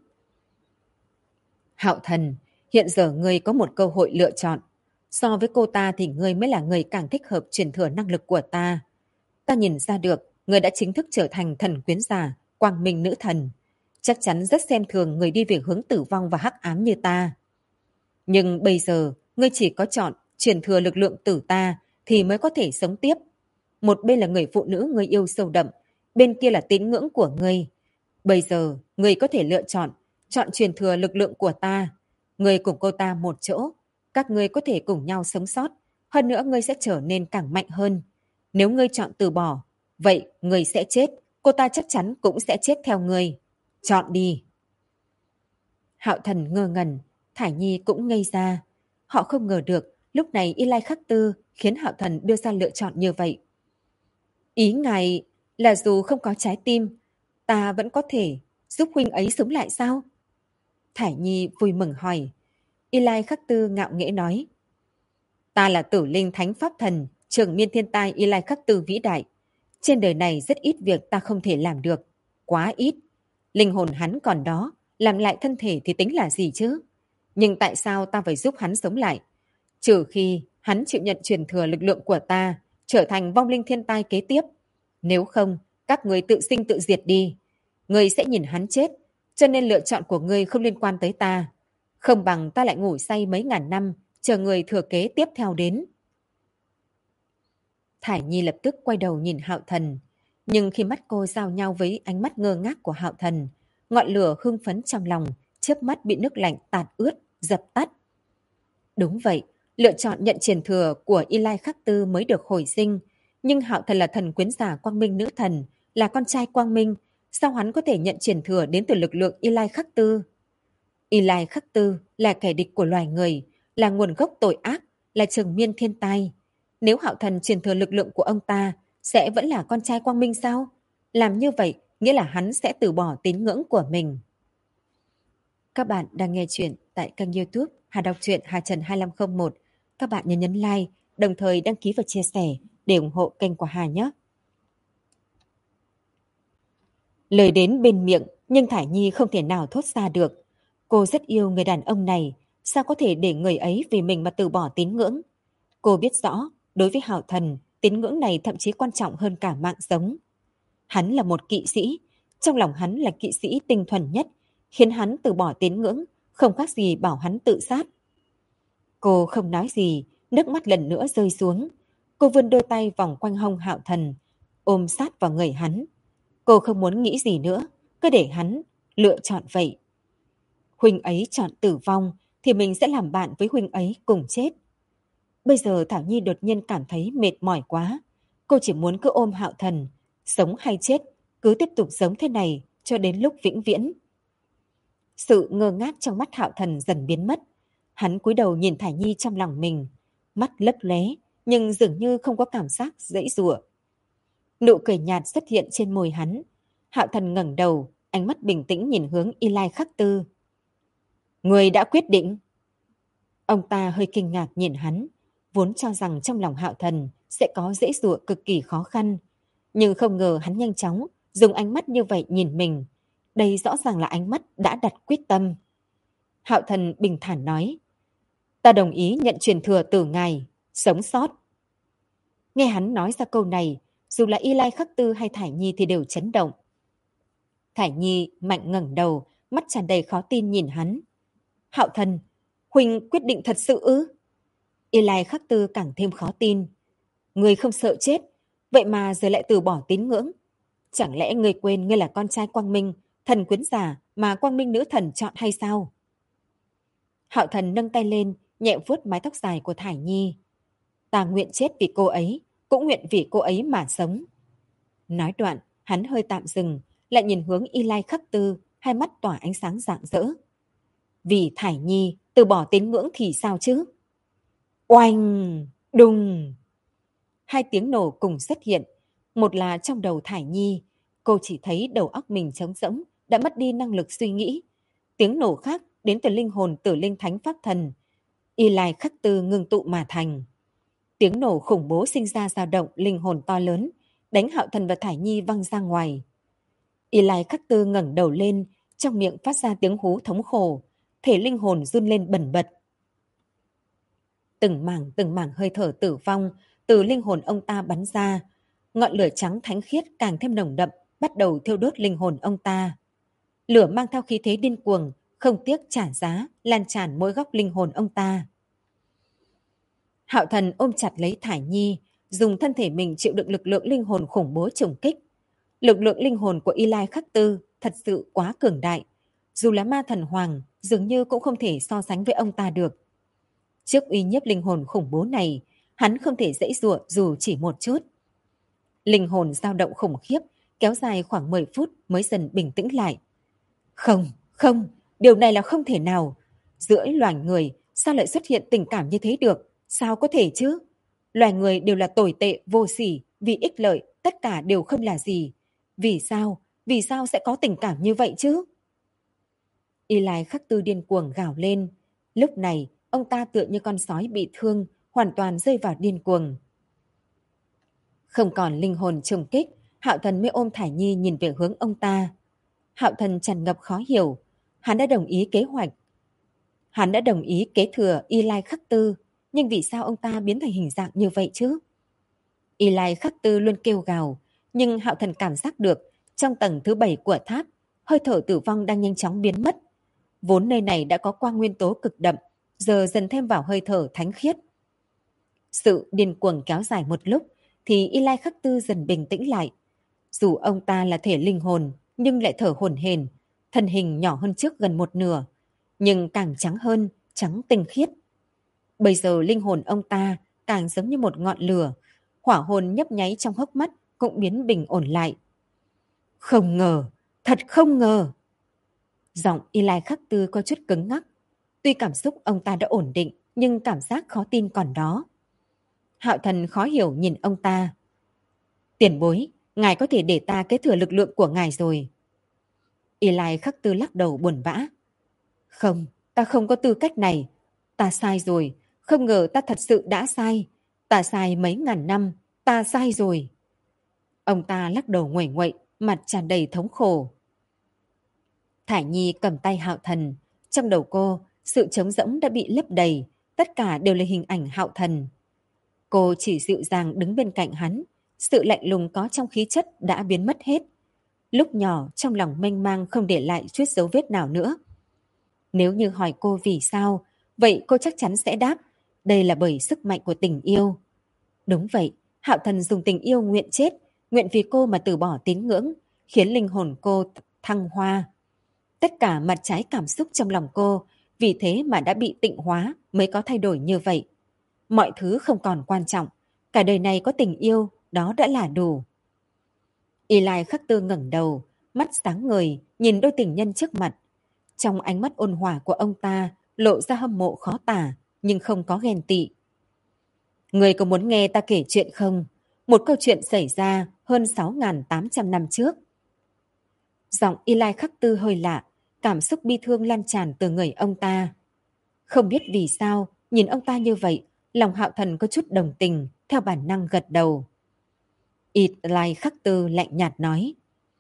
Hạo Thần, hiện giờ ngươi có một cơ hội lựa chọn. So với cô ta thì ngươi mới là người càng thích hợp truyền thừa năng lực của ta. Ta nhìn ra được, ngươi đã chính thức trở thành thần quyến giả, quang minh nữ thần. Chắc chắn rất xem thường người đi về hướng tử vong và hắc ám như ta. Nhưng bây giờ, ngươi chỉ có chọn truyền thừa lực lượng tử ta thì mới có thể sống tiếp. Một bên là người phụ nữ ngươi yêu sâu đậm, bên kia là tín ngưỡng của ngươi. Bây giờ, ngươi có thể lựa chọn, chọn truyền thừa lực lượng của ta. Ngươi cùng cô ta một chỗ, các ngươi có thể cùng nhau sống sót. Hơn nữa ngươi sẽ trở nên càng mạnh hơn. Nếu ngươi chọn từ bỏ, vậy ngươi sẽ chết, cô ta chắc chắn cũng sẽ chết theo ngươi. Chọn đi. Hạo Thần ngơ ngẩn, Thải Nhi cũng ngây ra. Họ không ngờ được, lúc này Y Lai Khắc Tư khiến Hạo Thần đưa ra lựa chọn như vậy. Ý ngài là dù không có trái tim, ta vẫn có thể giúp huynh ấy sống lại sao? Thải Nhi vui mừng hỏi. Y Lai Khắc Tư ngạo nghễ nói. Ta là Tử Linh Thánh Pháp Thần, Trường Miên Thiên Tai Y Lai Khắc Tư vĩ đại. Trên đời này rất ít việc ta không thể làm được. Quá ít. Linh hồn hắn còn đó, làm lại thân thể thì tính là gì chứ? Nhưng tại sao ta phải giúp hắn sống lại? Trừ khi hắn chịu nhận truyền thừa lực lượng của ta, trở thành vong linh thiên tai kế tiếp. Nếu không, các người tự sinh tự diệt đi. Người sẽ nhìn hắn chết, cho nên lựa chọn của ngươi không liên quan tới ta. Không bằng ta lại ngủ say mấy ngàn năm, chờ người thừa kế tiếp theo đến. Thải Nhi lập tức quay đầu nhìn Hạo Thần. Nhưng khi mắt cô giao nhau với ánh mắt ngơ ngác của Hạo Thần, ngọn lửa hưng phấn trong lòng, chớp mắt bị nước lạnh tạt ướt, dập tắt. Đúng vậy, lựa chọn nhận truyền thừa của Y Lai Khắc Tư mới được hồi sinh. Nhưng Hạo Thần là thần quyến giả Quang Minh nữ thần, là con trai Quang Minh. Sao hắn có thể nhận truyền thừa đến từ lực lượng Y Lai Khắc Tư? Y Lai Khắc Tư là kẻ địch của loài người, là nguồn gốc tội ác, là trường miên thiên tai. Nếu Hạo Thần truyền thừa lực lượng của ông ta, sẽ vẫn là con trai Quang Minh sao? Làm như vậy nghĩa là hắn sẽ từ bỏ tín ngưỡng của mình. Các bạn đang nghe chuyện tại kênh YouTube Hà Đọc truyện Hà Trần 2501. Các bạn nhấn like, đồng thời đăng ký và chia sẻ để ủng hộ kênh của Hà nhé. Lời đến bên miệng, nhưng Thải Nhi không thể nào thốt ra được. Cô rất yêu người đàn ông này, sao có thể để người ấy vì mình mà từ bỏ tín ngưỡng? Cô biết rõ, đối với Hạo Thần, tín ngưỡng này thậm chí quan trọng hơn cả mạng sống. Hắn là một kỵ sĩ, trong lòng hắn là kỵ sĩ tinh thuần nhất, khiến hắn từ bỏ tín ngưỡng, không khác gì bảo hắn tự sát. Cô không nói gì, nước mắt lần nữa rơi xuống. Cô vươn đôi tay vòng quanh hông Hạo Thần, ôm sát vào người hắn. Cô không muốn nghĩ gì nữa, cứ để hắn lựa chọn vậy. Huynh ấy chọn tử vong, thì mình sẽ làm bạn với huynh ấy cùng chết. Bây giờ Thảo Nhi đột nhiên cảm thấy mệt mỏi quá. Cô chỉ muốn cứ ôm Hạo Thần, sống hay chết, cứ tiếp tục sống thế này cho đến lúc vĩnh viễn. Sự ngơ ngác trong mắt Hạo Thần dần biến mất. Hắn cúi đầu nhìn Thải Nhi trong lòng mình, mắt lấp lóe nhưng dường như không có cảm giác giãy giụa. Nụ cười nhạt xuất hiện trên môi hắn. Hạo Thần ngẩng đầu, ánh mắt bình tĩnh nhìn hướng Y Lai Khắc Tư. Người đã quyết định. Ông ta hơi kinh ngạc nhìn hắn, vốn cho rằng trong lòng Hạo Thần sẽ có giãy giụa cực kỳ khó khăn, nhưng không ngờ hắn nhanh chóng dùng ánh mắt như vậy nhìn mình. Đây rõ ràng là ánh mắt đã đặt quyết tâm. Hạo Thần bình thản nói, ta đồng ý nhận truyền thừa từ ngài, sống sót. Nghe hắn nói ra câu này, dù là Y Lai Khắc Tư hay Thải Nhi thì đều chấn động. Thải Nhi mạnh ngẩng đầu, mắt tràn đầy khó tin nhìn hắn. Hạo Thần, huynh quyết định thật sự ư? Y Lai Khắc Tư càng thêm khó tin. Ngươi không sợ chết, vậy mà giờ lại từ bỏ tín ngưỡng. Chẳng lẽ ngươi quên ngươi là con trai Quang Minh, thần quyến giả mà Quang Minh nữ thần chọn hay sao? Hạo Thần nâng tay lên, nhẹ vuốt mái tóc dài của Thải Nhi. Ta nguyện chết vì cô ấy, cũng nguyện vì cô ấy mà sống. Nói đoạn, hắn hơi tạm dừng, lại nhìn hướng Y Lai Khắc Tư, hai mắt tỏa ánh sáng rạng rỡ. Vì Thải Nhi từ bỏ tín ngưỡng thì sao chứ? Oanh! Đùng! Hai tiếng nổ cùng xuất hiện. Một là trong đầu Thải Nhi, cô chỉ thấy đầu óc mình trống rỗng, đã mất đi năng lực suy nghĩ. Tiếng nổ khác đến từ linh hồn Tử Linh Thánh Pháp Thần. Y Lai Khắc Tư ngưng tụ mà thành. Tiếng nổ khủng bố sinh ra dao động linh hồn to lớn, đánh Hạo Thần và Thải Nhi văng ra ngoài. Y Lai Khắc Tư ngẩng đầu lên, trong miệng phát ra tiếng hú thống khổ, thể linh hồn run lên bần bật. Từng mảng hơi thở tử vong từ linh hồn ông ta bắn ra. Ngọn lửa trắng thánh khiết càng thêm nồng đậm, bắt đầu thiêu đốt linh hồn ông ta. Lửa mang theo khí thế điên cuồng, không tiếc trả giá, lan tràn mỗi góc linh hồn ông ta. Hạo Thần ôm chặt lấy Thải Nhi, dùng thân thể mình chịu đựng lực lượng linh hồn khủng bố trùng kích. Lực lượng linh hồn của Y Lai Khắc Tư thật sự quá cường đại. Dù là ma thần hoàng, dường như cũng không thể so sánh với ông ta được. Trước uy nhiếp linh hồn khủng bố này, hắn không thể giãy giụa dù chỉ một chút. Linh hồn dao động khủng khiếp, kéo dài khoảng 10 phút mới dần bình tĩnh lại. Không, điều này là không thể nào. Giữa loài người, sao lại xuất hiện tình cảm như thế được? Sao có thể chứ? Loài người đều là tồi tệ, vô sỉ, vì ích lợi, tất cả đều không là gì. Vì sao sẽ có tình cảm như vậy chứ? Y Lai Khắc Tư điên cuồng gào lên. Lúc này, ông ta tựa như con sói bị thương, hoàn toàn rơi vào điên cuồng. Không còn linh hồn trùng kích, Hạo Thần mới ôm Thải Nhi nhìn về hướng ông ta. Hạo Thần tràn ngập khó hiểu. Hắn đã đồng ý kế hoạch. Hắn đã đồng ý kế thừa Y Lai Khắc Tư, nhưng vì sao ông ta biến thành hình dạng như vậy chứ? Y Lai Khắc Tư luôn kêu gào, nhưng Hạo Thần cảm giác được trong tầng thứ 7 của tháp, hơi thở tử vong đang nhanh chóng biến mất. Vốn nơi này đã có quang nguyên tố cực đậm, giờ dần thêm vào hơi thở thánh khiết. Sự điên cuồng kéo dài một lúc, thì Y Lai Khắc Tư dần bình tĩnh lại. Dù ông ta là thể linh hồn, nhưng lại thở hổn hển, thân hình nhỏ hơn trước gần một nửa, nhưng càng trắng hơn, trắng tinh khiết. Bây giờ linh hồn ông ta càng giống như một ngọn lửa, hỏa hồn nhấp nháy trong hốc mắt cũng biến bình ổn lại. Không ngờ, thật không ngờ. Giọng Y Lai Khắc Tư có chút cứng ngắc. Tuy cảm xúc ông ta đã ổn định, nhưng cảm giác khó tin còn đó. Hạo Thần khó hiểu nhìn ông ta. Tiền bối, ngài có thể để ta kế thừa lực lượng của ngài rồi. Y Lai Khắc Tư lắc đầu buồn bã. Không, ta không có tư cách này. Ta sai rồi, không ngờ ta thật sự đã sai. Ta sai mấy ngàn năm, ta sai rồi. Ông ta lắc đầu nguẩy nguậy, mặt tràn đầy thống khổ. Thải Nhi cầm tay Hạo Thần. Trong đầu cô, sự trống rỗng đã bị lấp đầy, tất cả đều là hình ảnh Hạo Thần. Cô chỉ dịu dàng đứng bên cạnh hắn, sự lạnh lùng có trong khí chất đã biến mất hết. Lúc nhỏ trong lòng mênh mang không để lại chút dấu vết nào nữa. Nếu như hỏi cô vì sao, vậy cô chắc chắn sẽ đáp, đây là bởi sức mạnh của tình yêu. Đúng vậy, Hạo Thần dùng tình yêu nguyện chết, nguyện vì cô mà từ bỏ tín ngưỡng, khiến linh hồn cô thăng hoa. Tất cả mặt trái cảm xúc trong lòng cô, vì thế mà đã bị tịnh hóa mới có thay đổi như vậy. Mọi thứ không còn quan trọng, cả đời này có tình yêu, đó đã là đủ. Y Lai Khắc Tư ngẩng đầu, mắt sáng ngời, nhìn đôi tình nhân trước mặt. Trong ánh mắt ôn hòa của ông ta lộ ra hâm mộ khó tả, nhưng không có ghen tị. Người có muốn nghe ta kể chuyện không? Một câu chuyện xảy ra hơn 6.800 năm trước. Giọng Y Lai Khắc Tư hơi lạ, cảm xúc bi thương lan tràn từ người ông ta. Không biết vì sao, nhìn ông ta như vậy, lòng Hạo Thần có chút đồng tình, theo bản năng gật đầu. Y Lai Khắc Tư lạnh nhạt nói.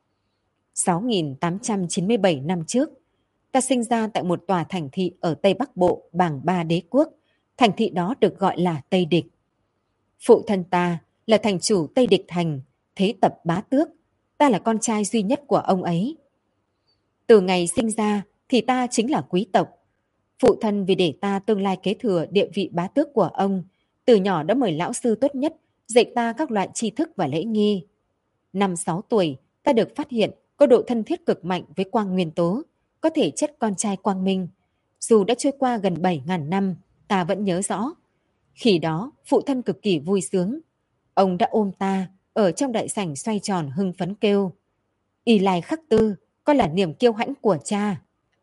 6.897 năm trước, ta sinh ra tại một tòa thành thị ở Tây Bắc Bộ bảng ba đế quốc. Thành thị đó được gọi là Tây Địch. Phụ thân ta là thành chủ Tây Địch Thành, Thế Tập Bá Tước. Ta là con trai duy nhất của ông ấy. Từ ngày sinh ra thì ta chính là quý tộc. Phụ thân vì để ta tương lai kế thừa địa vị bá tước của ông, từ nhỏ đã mời lão sư tốt nhất dạy ta các loại tri thức và lễ nghi. Năm 6 tuổi, ta được phát hiện có độ thân thiết cực mạnh với quang nguyên tố, có thể chất con trai quang minh. Dù đã trôi qua gần 7.000 năm, ta vẫn nhớ rõ. Khi đó, phụ thân cực kỳ vui sướng. Ông đã ôm ta, ở trong đại sảnh xoay tròn hưng phấn kêu. Y Lai Khắc Tư, con là niềm kiêu hãnh của cha.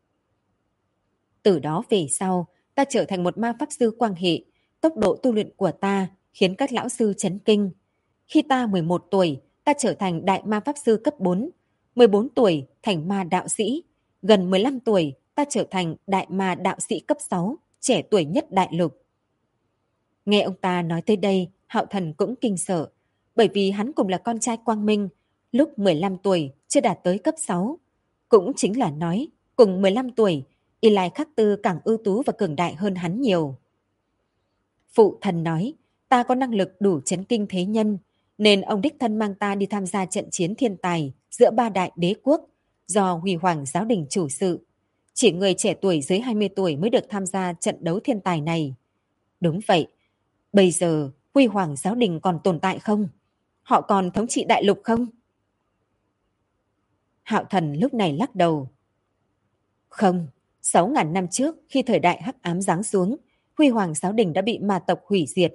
Từ đó về sau, ta trở thành một ma pháp sư quang hệ. Tốc độ tu luyện của ta khiến các lão sư chấn kinh. Khi ta 11 tuổi, ta trở thành đại ma pháp sư cấp 4. 14 tuổi thành ma đạo sĩ. Gần 15 tuổi, ta trở thành đại ma đạo sĩ cấp 6, trẻ tuổi nhất đại lục. Nghe ông ta nói tới đây, Hạo Thần cũng kinh sợ. Bởi vì hắn cùng là con trai quang minh, lúc 15 tuổi chưa đạt tới cấp 6. Cũng chính là nói, cùng 15 tuổi, Y Lai Khắc Tư càng ưu tú và cường đại hơn hắn nhiều. Phụ thần nói, ta có năng lực đủ chấn kinh thế nhân, nên ông đích thân mang ta đi tham gia trận chiến thiên tài giữa ba đại đế quốc, do Huy Hoàng Giáo đình chủ sự. Chỉ người trẻ tuổi dưới 20 tuổi mới được tham gia trận đấu thiên tài này. Đúng vậy, bây giờ Huy Hoàng Giáo đình còn tồn tại không? Họ còn thống trị đại lục không? Hạo Thần lúc này lắc đầu. Không, 6.000 năm trước khi thời đại hắc ám giáng xuống, Huy Hoàng Giáo đình đã bị ma tộc hủy diệt.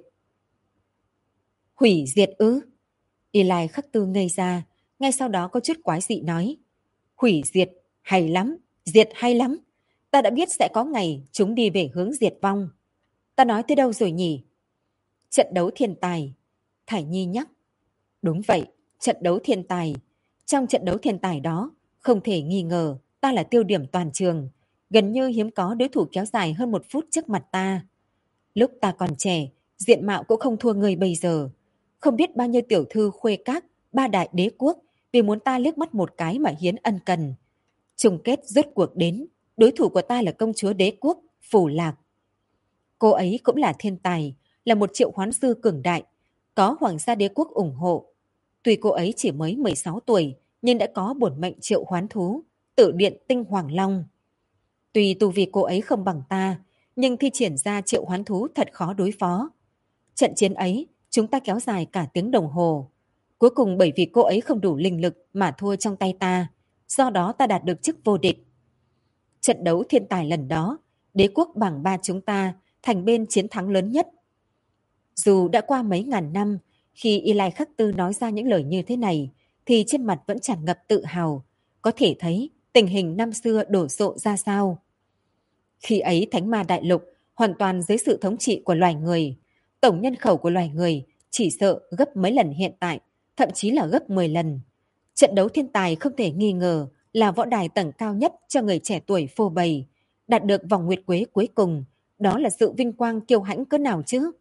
Hủy diệt ư? Y Lai Khắc Tư ngây ra, ngay sau đó có chút quái dị nói. Hủy diệt, hay lắm, diệt hay lắm. Ta đã biết sẽ có ngày chúng đi về hướng diệt vong. Ta nói tới đâu rồi nhỉ? Trận đấu thiên tài. Thải Nhi nhắc. Đúng vậy, trận đấu thiên tài. Trong trận đấu thiên tài đó, không thể nghi ngờ, ta là tiêu điểm toàn trường. Gần như hiếm có đối thủ kéo dài hơn 1 phút trước mặt ta. Lúc ta còn trẻ, diện mạo cũng không thua người bây giờ. Không biết bao nhiêu tiểu thư khuê các ba đại đế quốc vì muốn ta liếc mắt một cái mà hiến ân cần. Chung kết rốt cuộc đến, đối thủ của ta là công chúa đế quốc Phù Lạc. Cô ấy cũng là thiên tài, là một triệu hoán sư cường đại, có hoàng gia đế quốc ủng hộ. Tuy cô ấy chỉ mới 16 tuổi, nhưng đã có bổn mệnh triệu hoán thú, tự điện tinh hoàng long. Tuy tu vi cô ấy không bằng ta, nhưng thi triển ra triệu hoán thú thật khó đối phó. Trận chiến ấy, chúng ta kéo dài cả tiếng đồng hồ. Cuối cùng bởi vì cô ấy không đủ linh lực mà thua trong tay ta, do đó ta đạt được chức vô địch. Trận đấu thiên tài lần đó, đế quốc bảng 3 chúng ta thành bên chiến thắng lớn nhất. Dù đã qua mấy ngàn năm, khi Y Lai Khắc Tư nói ra những lời như thế này, thì trên mặt vẫn tràn ngập tự hào, có thể thấy tình hình năm xưa đổ sộ ra sao. Khi ấy Thánh Ma Đại Lục hoàn toàn dưới sự thống trị của loài người, tổng nhân khẩu của loài người chỉ sợ gấp mấy lần hiện tại, thậm chí là gấp 10 lần. Trận đấu thiên tài không thể nghi ngờ là võ đài tầng cao nhất cho người trẻ tuổi phô bày, đạt được vòng nguyệt quế cuối cùng, đó là sự vinh quang kiêu hãnh cỡ nào chứ?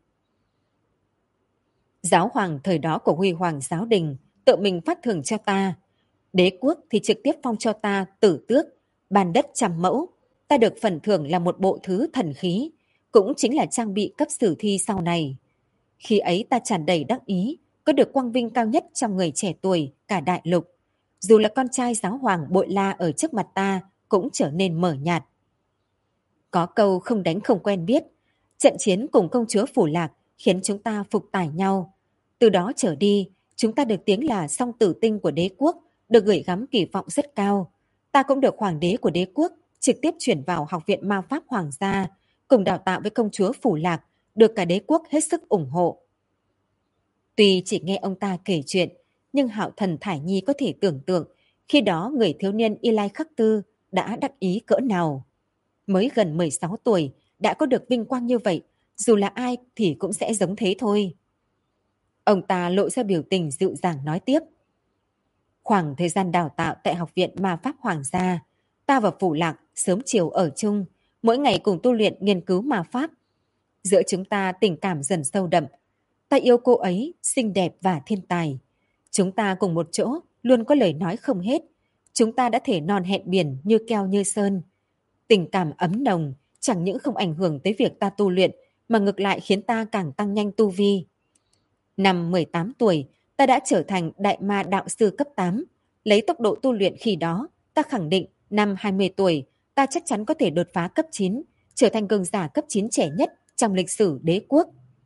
Giáo hoàng thời đó của Huy Hoàng giáo đình tự mình phát thưởng cho ta. Đế quốc thì trực tiếp phong cho ta tử tước, bàn đất 100 mẫu. Ta được phần thưởng là một bộ thứ thần khí, cũng chính là trang bị cấp sử thi sau này. Khi ấy ta tràn đầy đắc ý, có được quang vinh cao nhất trong người trẻ tuổi cả đại lục. Dù là con trai giáo hoàng Bội La ở trước mặt ta cũng trở nên mờ nhạt. Có câu không đánh không quen biết, trận chiến cùng công chúa Phù Lạc khiến chúng ta phục tải nhau. Từ đó trở đi, chúng ta được tiếng là song tử tinh của đế quốc, được gửi gắm kỳ vọng rất cao. Ta cũng được hoàng đế của đế quốc trực tiếp chuyển vào Học viện Ma Pháp Hoàng gia, cùng đào tạo với công chúa Phù Lạc, được cả đế quốc hết sức ủng hộ. Tuy chỉ nghe ông ta kể chuyện, nhưng Hạo Thần Thải Nhi có thể tưởng tượng khi đó người thiếu niên Y Lai Khắc Tư đã đắc ý cỡ nào. Mới gần 16 tuổi đã có được vinh quang như vậy, dù là ai thì cũng sẽ giống thế thôi. Ông ta lộ ra biểu tình dịu dàng nói tiếp. Khoảng thời gian đào tạo tại Học viện Ma Pháp Hoàng gia, ta và Phù Lạc sớm chiều ở chung, mỗi ngày cùng tu luyện nghiên cứu ma pháp. Giữa chúng ta tình cảm dần sâu đậm. Ta yêu cô ấy, xinh đẹp và thiên tài. Chúng ta cùng một chỗ, luôn có lời nói không hết. Chúng ta đã thể non hẹn biển như keo như sơn. Tình cảm ấm nồng, chẳng những không ảnh hưởng tới việc ta tu luyện, mà ngược lại khiến ta càng tăng nhanh tu vi. Năm 18 tuổi, ta đã trở thành đại ma đạo sư cấp 8. Lấy tốc độ tu luyện khi đó, ta khẳng định năm 20 tuổi, ta chắc chắn có thể đột phá cấp 9, trở thành cường giả cấp 9 trẻ nhất trong lịch sử đế quốc.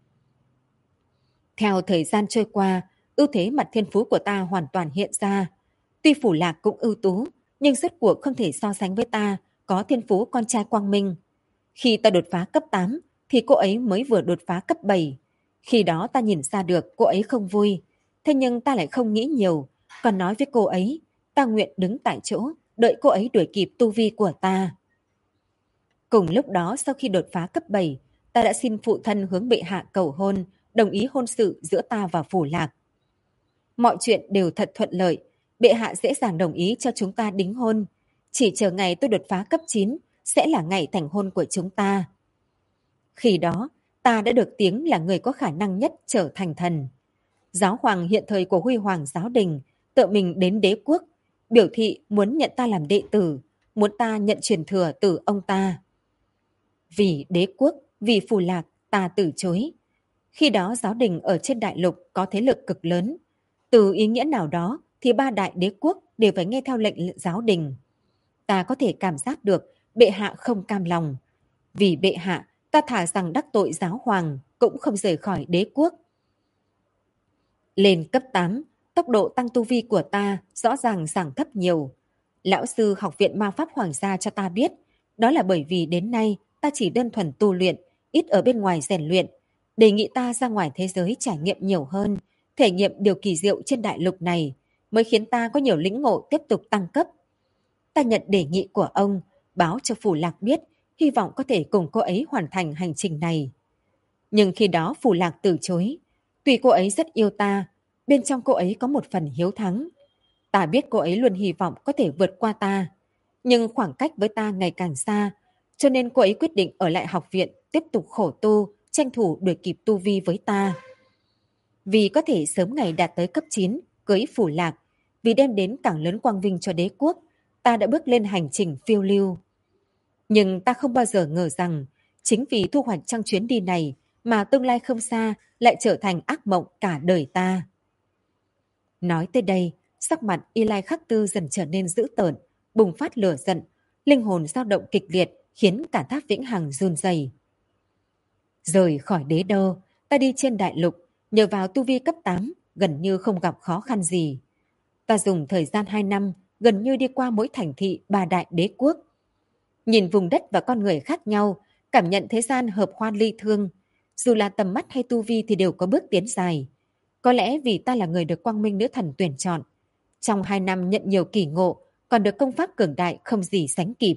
Theo thời gian trôi qua, ưu thế mặt thiên phú của ta hoàn toàn hiện ra. Tuy Phù Lạc cũng ưu tú, nhưng rốt cuộc không thể so sánh với ta, có thiên phú con trai quang minh. Khi ta đột phá cấp 8, thì cô ấy mới vừa đột phá cấp 7. Khi đó ta nhìn ra được cô ấy không vui, thế nhưng ta lại không nghĩ nhiều, còn nói với cô ấy, ta nguyện đứng tại chỗ, đợi cô ấy đuổi kịp tu vi của ta. Cùng lúc đó sau khi đột phá cấp 7, ta đã xin phụ thân hướng bệ hạ cầu hôn, đồng ý hôn sự giữa ta và Phù Lạc. Mọi chuyện đều thật thuận lợi, bệ hạ dễ dàng đồng ý cho chúng ta đính hôn. Chỉ chờ ngày tôi đột phá cấp 9 sẽ là ngày thành hôn của chúng ta. Khi đó, ta đã được tiếng là người có khả năng nhất trở thành thần. Giáo hoàng hiện thời của Huy Hoàng giáo đình tự mình đến đế quốc, biểu thị muốn nhận ta làm đệ tử, muốn ta nhận truyền thừa từ ông ta. Vì đế quốc, vì Phù Lạc, ta từ chối. Khi đó giáo đình ở trên đại lục có thế lực cực lớn. Từ ý nghĩa nào đó thì ba đại đế quốc đều phải nghe theo lệnh giáo đình. Ta có thể cảm giác được bệ hạ không cam lòng. Vì bệ hạ, ta thà rằng đắc tội giáo hoàng cũng không rời khỏi đế quốc. Lên cấp 8, tốc độ tăng tu vi của ta rõ ràng giảm thấp nhiều. Lão sư Học viện Ma Pháp Hoàng gia cho ta biết, đó là bởi vì đến nay ta chỉ đơn thuần tu luyện, ít ở bên ngoài rèn luyện, đề nghị ta ra ngoài thế giới trải nghiệm nhiều hơn, thể nghiệm điều kỳ diệu trên đại lục này, mới khiến ta có nhiều lĩnh ngộ tiếp tục tăng cấp. Ta nhận đề nghị của ông, báo cho Phù Lạc biết, hy vọng có thể cùng cô ấy hoàn thành hành trình này. Nhưng khi đó Phù Lạc từ chối. Tuy cô ấy rất yêu ta, bên trong cô ấy có một phần hiếu thắng. Ta biết cô ấy luôn hy vọng có thể vượt qua ta, nhưng khoảng cách với ta ngày càng xa, cho nên cô ấy quyết định ở lại học viện, tiếp tục khổ tu, tranh thủ đuổi kịp tu vi với ta. Vì có thể sớm ngày đạt tới cấp 9, cưới Phủ Lạc, vì đem đến càng lớn quang vinh cho đế quốc, ta đã bước lên hành trình phiêu lưu. Nhưng ta không bao giờ ngờ rằng, chính vì thu hoạch trong chuyến đi này mà tương lai không xa lại trở thành ác mộng cả đời ta. Nói tới đây, sắc mặt Y Lai Khắc Tư dần trở nên dữ tợn, bùng phát lửa giận, linh hồn dao động kịch liệt khiến cả Tháp Vĩnh Hằng run rẩy. Rời khỏi đế đô, ta đi trên đại lục, nhờ vào tu vi cấp 8, gần như không gặp khó khăn gì. Ta dùng thời gian 2 năm, gần như đi qua mỗi thành thị 3 đại đế quốc. Nhìn vùng đất và con người khác nhau, cảm nhận thế gian hợp hoan ly thương. Dù là tầm mắt hay tu vi thì đều có bước tiến dài. Có lẽ vì ta là người được Quang Minh Nữ Thần tuyển chọn. Trong 2 năm nhận nhiều kỳ ngộ, còn được công pháp cường đại không gì sánh kịp.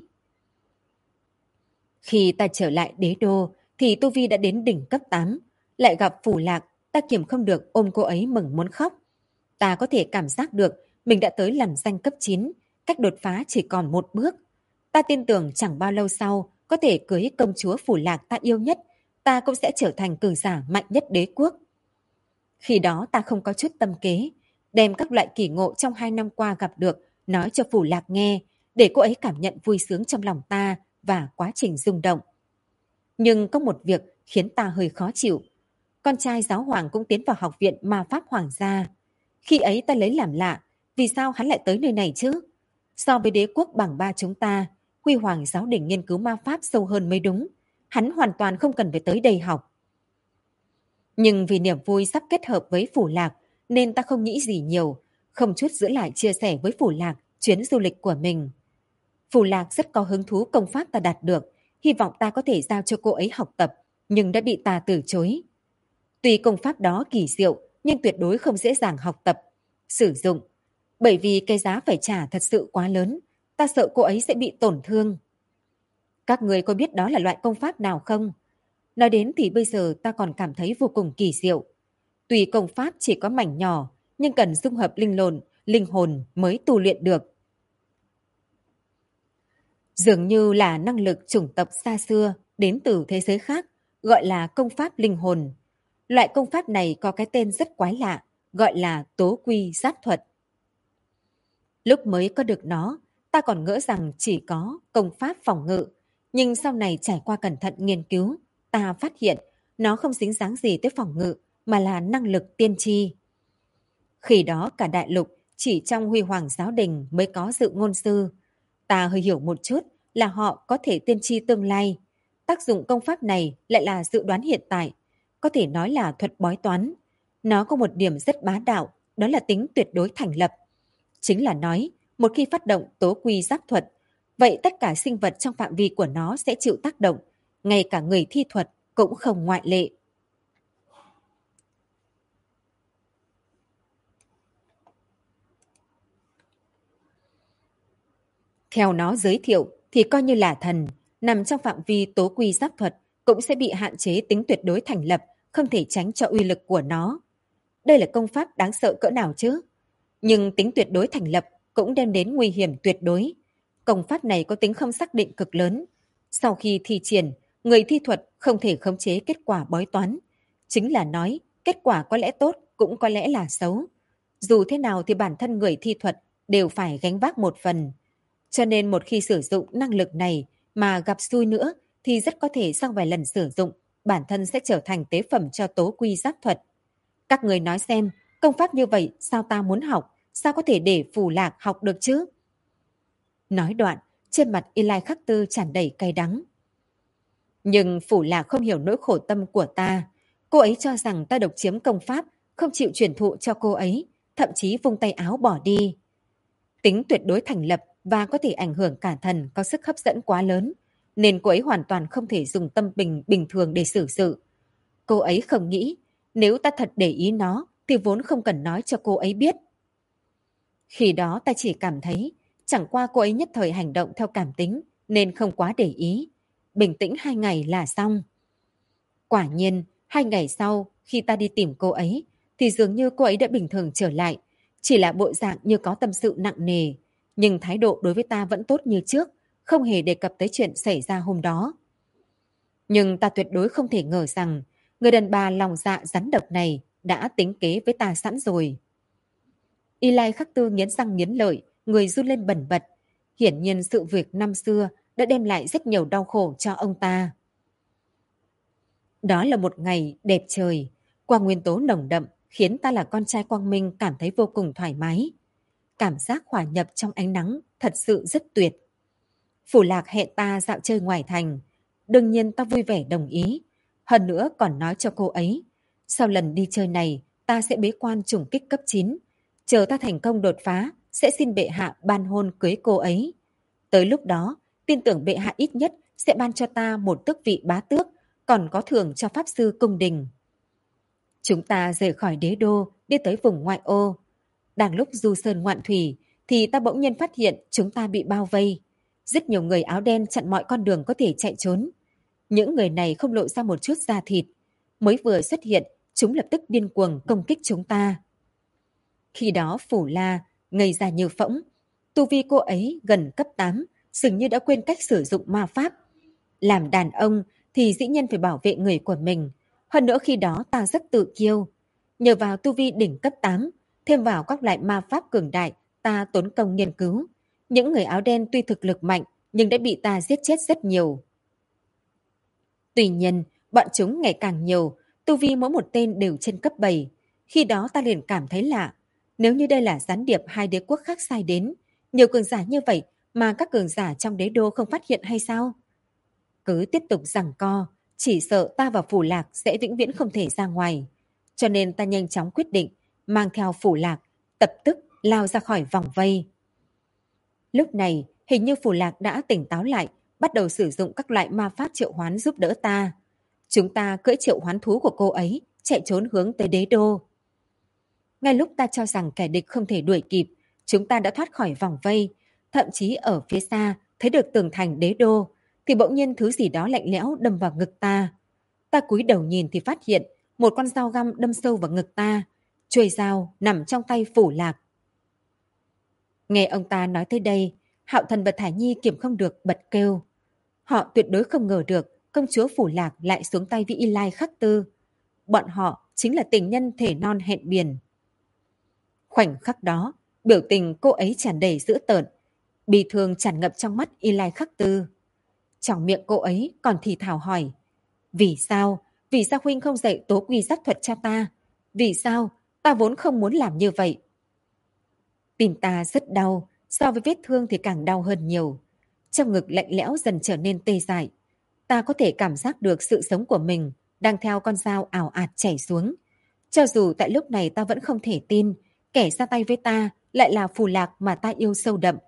Khi ta trở lại đế đô, thì tu vi đã đến đỉnh cấp 8. Lại gặp Phủ Lạc, ta kiềm không được ôm cô ấy mừng muốn khóc. Ta có thể cảm giác được mình đã tới lằn ranh cấp 9, cách đột phá chỉ còn một bước. Ta tin tưởng chẳng bao lâu sau, có thể cưới công chúa Phủ Lạc ta yêu nhất, ta cũng sẽ trở thành cường giả mạnh nhất đế quốc. Khi đó ta không có chút tâm kế, đem các loại kỳ ngộ trong 2 năm qua gặp được, nói cho Phủ Lạc nghe, để cô ấy cảm nhận vui sướng trong lòng ta và quá trình rung động. Nhưng có một việc khiến ta hơi khó chịu. Con trai giáo hoàng cũng tiến vào học viện ma pháp hoàng gia. Khi ấy ta lấy làm lạ, vì sao hắn lại tới nơi này chứ? So với đế quốc bảng 3 chúng ta, Huy Hoàng giáo đình nghiên cứu ma pháp sâu hơn mới đúng. Hắn hoàn toàn không cần phải tới đây học. Nhưng vì niềm vui sắp kết hợp với Phủ Lạc, nên ta không nghĩ gì nhiều, không chút giữ lại chia sẻ với Phủ Lạc chuyến du lịch của mình. Phủ Lạc rất có hứng thú công pháp ta đạt được, hy vọng ta có thể giao cho cô ấy học tập, nhưng đã bị ta từ chối. Tuy công pháp đó kỳ diệu, nhưng tuyệt đối không dễ dàng học tập, sử dụng. Bởi vì cái giá phải trả thật sự quá lớn, ta sợ cô ấy sẽ bị tổn thương. Các người có biết đó là loại công pháp nào không? Nói đến thì bây giờ ta còn cảm thấy vô cùng kỳ diệu. Tuy công pháp chỉ có mảnh nhỏ, nhưng cần dung hợp linh hồn mới tu luyện được. Dường như là năng lực chủng tộc xa xưa đến từ thế giới khác, gọi là công pháp linh hồn. Loại công pháp này có cái tên rất quái lạ, gọi là tố quy giáp thuật. Lúc mới có được nó, ta còn ngỡ rằng chỉ có công pháp phòng ngự, nhưng sau này trải qua cẩn thận nghiên cứu, ta phát hiện nó không dính dáng gì tới phòng ngự, mà là năng lực tiên tri. Khi đó cả đại lục chỉ trong Huy Hoàng giáo đình mới có dự ngôn sư. Ta hơi hiểu một chút là họ có thể tiên tri tương lai. Tác dụng công pháp này lại là dự đoán hiện tại, có thể nói là thuật bói toán. Nó có một điểm rất bá đạo, đó là tính tuyệt đối thành lập. Chính là nói, một khi phát động tố quy giáp thuật, vậy tất cả sinh vật trong phạm vi của nó sẽ chịu tác động, ngay cả người thi thuật cũng không ngoại lệ. Theo nó giới thiệu thì coi như là thần, nằm trong phạm vi tố quy giáp thuật cũng sẽ bị hạn chế tính tuyệt đối thành lập, không thể tránh cho uy lực của nó. Đây là công pháp đáng sợ cỡ nào chứ? Nhưng tính tuyệt đối thành lập cũng đem đến nguy hiểm tuyệt đối. Công pháp này có tính không xác định cực lớn. Sau khi thi triển, người thi thuật không thể khống chế kết quả bói toán. Chính là nói, kết quả có lẽ tốt cũng có lẽ là xấu. Dù thế nào thì bản thân người thi thuật đều phải gánh vác một phần. Cho nên một khi sử dụng năng lực này mà gặp xui nữa thì rất có thể sau vài lần sử dụng, bản thân sẽ trở thành tế phẩm cho tố quy giáp thuật. Các người nói xem, công pháp như vậy sao ta muốn học, sao có thể để Phủ Lạc học được chứ? Nói đoạn, trên mặt Y Lai Khắc Tư tràn đầy cay đắng. Nhưng Phủ Lạc không hiểu nỗi khổ tâm của ta. Cô ấy cho rằng ta độc chiếm công pháp, không chịu truyền thụ cho cô ấy, thậm chí vung tay áo bỏ đi. Tính tuyệt đối thành lập và có thể ảnh hưởng cả thần có sức hấp dẫn quá lớn, nên cô ấy hoàn toàn không thể dùng tâm bình thường để xử sự. Cô ấy không nghĩ, nếu ta thật để ý nó, thì vốn không cần nói cho cô ấy biết. Khi đó ta chỉ cảm thấy, chẳng qua cô ấy nhất thời hành động theo cảm tính, nên không quá để ý. Bình tĩnh 2 ngày là xong. Quả nhiên, 2 ngày sau, khi ta đi tìm cô ấy, thì dường như cô ấy đã bình thường trở lại. Chỉ là bộ dạng như có tâm sự nặng nề, nhưng thái độ đối với ta vẫn tốt như trước, không hề đề cập tới chuyện xảy ra hôm đó. Nhưng ta tuyệt đối không thể ngờ rằng, người đàn bà lòng dạ rắn độc này đã tính kế với ta sẵn rồi. Y Lai Khắc Tư nghiến răng nghiến lợi, người run lên bần bật. Hiển nhiên sự việc năm xưa đã đem lại rất nhiều đau khổ cho ông ta. Đó là một ngày đẹp trời, quang nguyên tố nồng đậm khiến ta là con trai Quang Minh cảm thấy vô cùng thoải mái. Cảm giác hòa nhập trong ánh nắng thật sự rất tuyệt. Phủ Lạc hẹn ta dạo chơi ngoài thành. Đương nhiên ta vui vẻ đồng ý. Hơn nữa còn nói cho cô ấy, sau lần đi chơi này ta sẽ bế quan trùng kích cấp 9. Chờ ta thành công đột phá, sẽ xin bệ hạ ban hôn cưới cô ấy. Tới lúc đó, tin tưởng bệ hạ ít nhất sẽ ban cho ta một tước vị bá tước, còn có thưởng cho pháp sư cung đình. Chúng ta rời khỏi đế đô, đi tới vùng ngoại ô. Đang lúc du sơn ngoạn thủy, thì ta bỗng nhiên phát hiện chúng ta bị bao vây. Rất nhiều người áo đen chặn mọi con đường có thể chạy trốn. Những người này không lộ ra một chút da thịt. Mới vừa xuất hiện, chúng lập tức điên cuồng công kích chúng ta. Khi đó Phủ La ngây ra như phỗng. Tu vi cô ấy gần cấp 8, dường như đã quên cách sử dụng ma pháp. Làm đàn ông thì dĩ nhiên phải bảo vệ người của mình. Hơn nữa khi đó ta rất tự kiêu. Nhờ vào tu vi đỉnh cấp 8, thêm vào các loại ma pháp cường đại, ta tốn công nghiên cứu. Những người áo đen tuy thực lực mạnh, nhưng đã bị ta giết chết rất nhiều. Tuy nhiên, bọn chúng ngày càng nhiều, tu vi mỗi một tên đều trên cấp 7. Khi đó ta liền cảm thấy lạ. Nếu như đây là gián điệp hai đế quốc khác sai đến, nhiều cường giả như vậy mà các cường giả trong đế đô không phát hiện hay sao? Cứ tiếp tục giằng co, chỉ sợ ta và Phủ Lạc sẽ vĩnh viễn không thể ra ngoài. Cho nên ta nhanh chóng quyết định, mang theo Phủ Lạc, tập tức lao ra khỏi vòng vây. Lúc này, hình như Phủ Lạc đã tỉnh táo lại, bắt đầu sử dụng các loại ma pháp triệu hoán giúp đỡ ta. Chúng ta cưỡi triệu hoán thú của cô ấy, chạy trốn hướng tới đế đô. Ngay lúc ta cho rằng kẻ địch không thể đuổi kịp, chúng ta đã thoát khỏi vòng vây, thậm chí ở phía xa thấy được tường thành đế đô, thì bỗng nhiên thứ gì đó lạnh lẽo đâm vào ngực ta. Ta cúi đầu nhìn thì phát hiện một con dao găm đâm sâu vào ngực ta, chuôi dao nằm trong tay Phủ Lạc. Nghe ông ta nói tới đây, Hạo Thần và Thải Nhi kiềm không được bật kêu. Họ tuyệt đối không ngờ được công chúa Phủ Lạc lại xuống tay với Y Lai Khắc Tư. Bọn họ chính là tình nhân thể non hẹn biển. Khoảnh khắc đó, biểu tình cô ấy tràn đầy dữ tợn, bi thương tràn ngập trong mắt Y Lai Khắc Tư. Trong miệng cô ấy còn thì thào hỏi, vì sao? Vì sao huynh không dạy tố quy sát thuật cho ta? Vì sao? Ta vốn không muốn làm như vậy. Tim ta rất đau, so với vết thương thì càng đau hơn nhiều. Trong ngực lạnh lẽo dần trở nên tê dại. Ta có thể cảm giác được sự sống của mình đang theo con dao ảo ạt chảy xuống. Cho dù tại lúc này ta vẫn không thể tin, kẻ ra tay với ta lại là Phù Lạc mà ta yêu sâu đậm.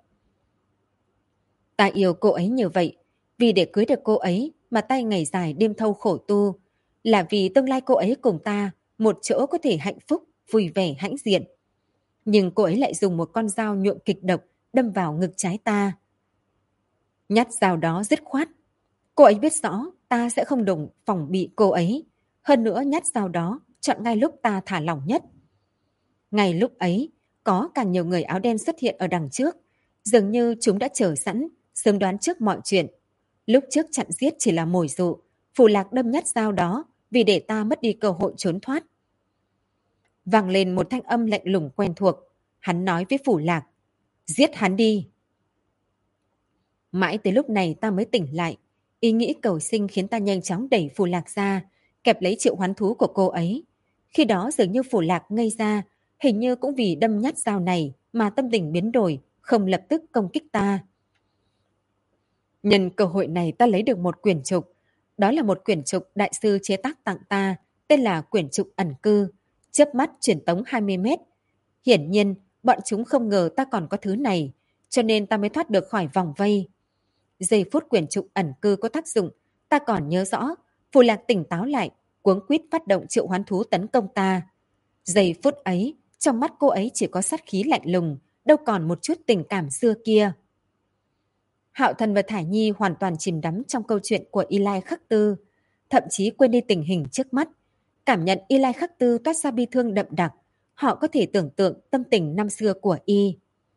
Ta yêu cô ấy như vậy, vì để cưới được cô ấy mà ta ngày dài đêm thâu khổ tu, là vì tương lai cô ấy cùng ta một chỗ có thể hạnh phúc, vui vẻ hãnh diện. Nhưng cô ấy lại dùng một con dao nhuộm kịch độc đâm vào ngực trái ta. Nhát dao đó dứt khoát. Cô ấy biết rõ ta sẽ không đồng phòng bị cô ấy. Hơn nữa nhát dao đó chọn ngay lúc ta thả lỏng nhất. Ngay lúc ấy, có càng nhiều người áo đen xuất hiện ở đằng trước. Dường như chúng đã chờ sẵn, sớm đoán trước mọi chuyện. Lúc trước chặn giết chỉ là mồi dụ. Phù Lạc đâm nhát dao đó vì để ta mất đi cơ hội trốn thoát. Vang lên một thanh âm lạnh lùng quen thuộc. Hắn nói với Phủ Lạc, giết hắn đi. Mãi tới lúc này ta mới tỉnh lại. Ý nghĩ cầu sinh khiến ta nhanh chóng đẩy Phủ Lạc ra, kẹp lấy triệu hoán thú của cô ấy. Khi đó dường như Phủ Lạc ngây ra, hình như cũng vì đâm nhát dao này mà tâm tình biến đổi, không lập tức công kích ta. Nhân cơ hội này ta lấy được một quyển trục. Đó là một quyển trục đại sư chế tác tặng ta, tên là quyển trục ẩn cư, chớp mắt truyền tống 20 mét. Hiển nhiên, bọn chúng không ngờ ta còn có thứ này, cho nên ta mới thoát được khỏi vòng vây. Giây phút quyển trục ẩn cư có tác dụng, ta còn nhớ rõ, Phù Lạc tỉnh táo lại, cuống quýt phát động triệu hoán thú tấn công ta. Giây phút ấy, trong mắt cô ấy chỉ có sát khí lạnh lùng, đâu còn một chút tình cảm xưa kia. Hạo Thần và Thải Nhi hoàn toàn chìm đắm trong câu chuyện của Y Lai Khắc Tư, thậm chí quên đi tình hình trước mắt. Cảm nhận Y Lai Khắc Tư toát ra bi thương đậm đặc, họ có thể tưởng tượng tâm tình năm xưa của Y.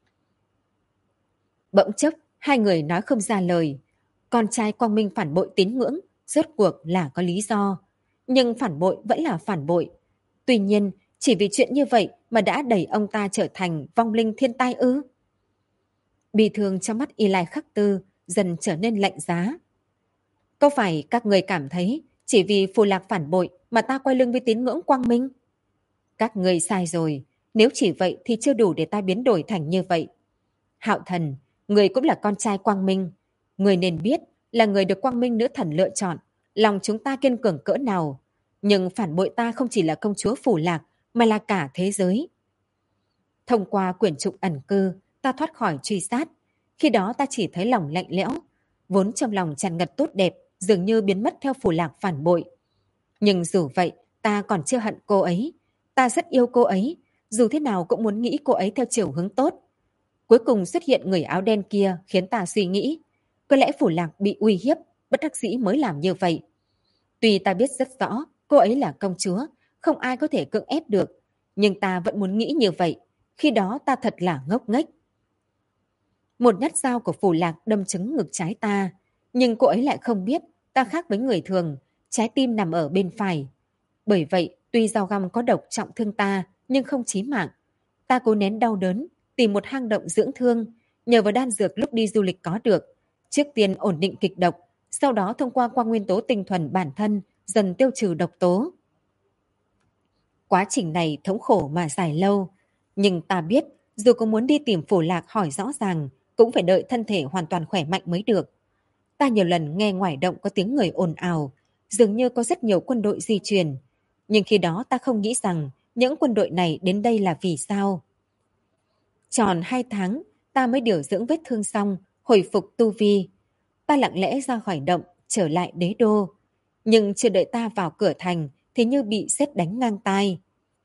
Bỗng chốc, hai người nói không ra lời. Con trai Quang Minh phản bội tín ngưỡng, rốt cuộc là có lý do. Nhưng phản bội vẫn là phản bội. Tuy nhiên, Chỉ vì chuyện như vậy mà đã đẩy ông ta trở thành vong linh thiên tai ư? Bi thương trong mắt Y Lai Khắc Tư dần trở nên lạnh giá. Có phải các người cảm thấy chỉ vì Phù Lạc phản bội mà ta quay lưng với tín ngưỡng quang minh? Các người sai rồi, nếu chỉ vậy thì chưa đủ để ta biến đổi thành như vậy. Hạo Thần, người cũng là con trai quang minh. Người nên biết là người được quang minh nữ thần lựa chọn, lòng chúng ta kiên cường cỡ nào. Nhưng phản bội ta không chỉ là công chúa Phù Lạc mà là cả thế giới. Thông qua quyển trục ẩn cư, ta thoát khỏi truy sát. Khi đó ta chỉ thấy lòng lạnh lẽo, vốn trong lòng tràn ngập tốt đẹp, dường như biến mất theo Phù Lạc phản bội. Nhưng dù vậy, ta còn chưa hận cô ấy. Ta rất yêu cô ấy, dù thế nào cũng muốn nghĩ cô ấy theo chiều hướng tốt. Cuối cùng xuất hiện người áo đen kia khiến ta suy nghĩ. Có lẽ Phù Lạc bị uy hiếp, bất đắc dĩ mới làm như vậy. Tuy ta biết rất rõ cô ấy là công chúa, không ai có thể cưỡng ép được, nhưng ta vẫn muốn nghĩ như vậy. Khi đó ta thật là ngốc nghếch. Một nhát dao của Phù Lạc đâm trúng ngực trái ta, nhưng cô ấy lại không biết ta khác với người thường, trái tim nằm ở bên phải. Bởi vậy, tuy dao găm có độc trọng thương ta, nhưng không chí mạng. Ta cố nén đau đớn, tìm một hang động dưỡng thương, nhờ vào đan dược lúc đi du lịch có được. Trước tiên ổn định kịch độc, sau đó thông qua quang nguyên tố tinh thuần bản thân, dần tiêu trừ độc tố. Quá trình này thống khổ mà dài lâu, nhưng ta biết dù có muốn đi tìm Phù Lạc hỏi rõ ràng, cũng phải đợi thân thể hoàn toàn khỏe mạnh mới được. Ta nhiều lần nghe ngoài động có tiếng người ồn ào, dường như có rất nhiều quân đội di chuyển. Nhưng khi đó ta không nghĩ rằng những quân đội này đến đây là vì sao. Tròn 2 tháng, ta mới điều dưỡng vết thương xong, hồi phục tu vi. Ta lặng lẽ ra khỏi động, trở lại đế đô. Nhưng chưa đợi ta vào cửa thành thì như bị sét đánh ngang tai.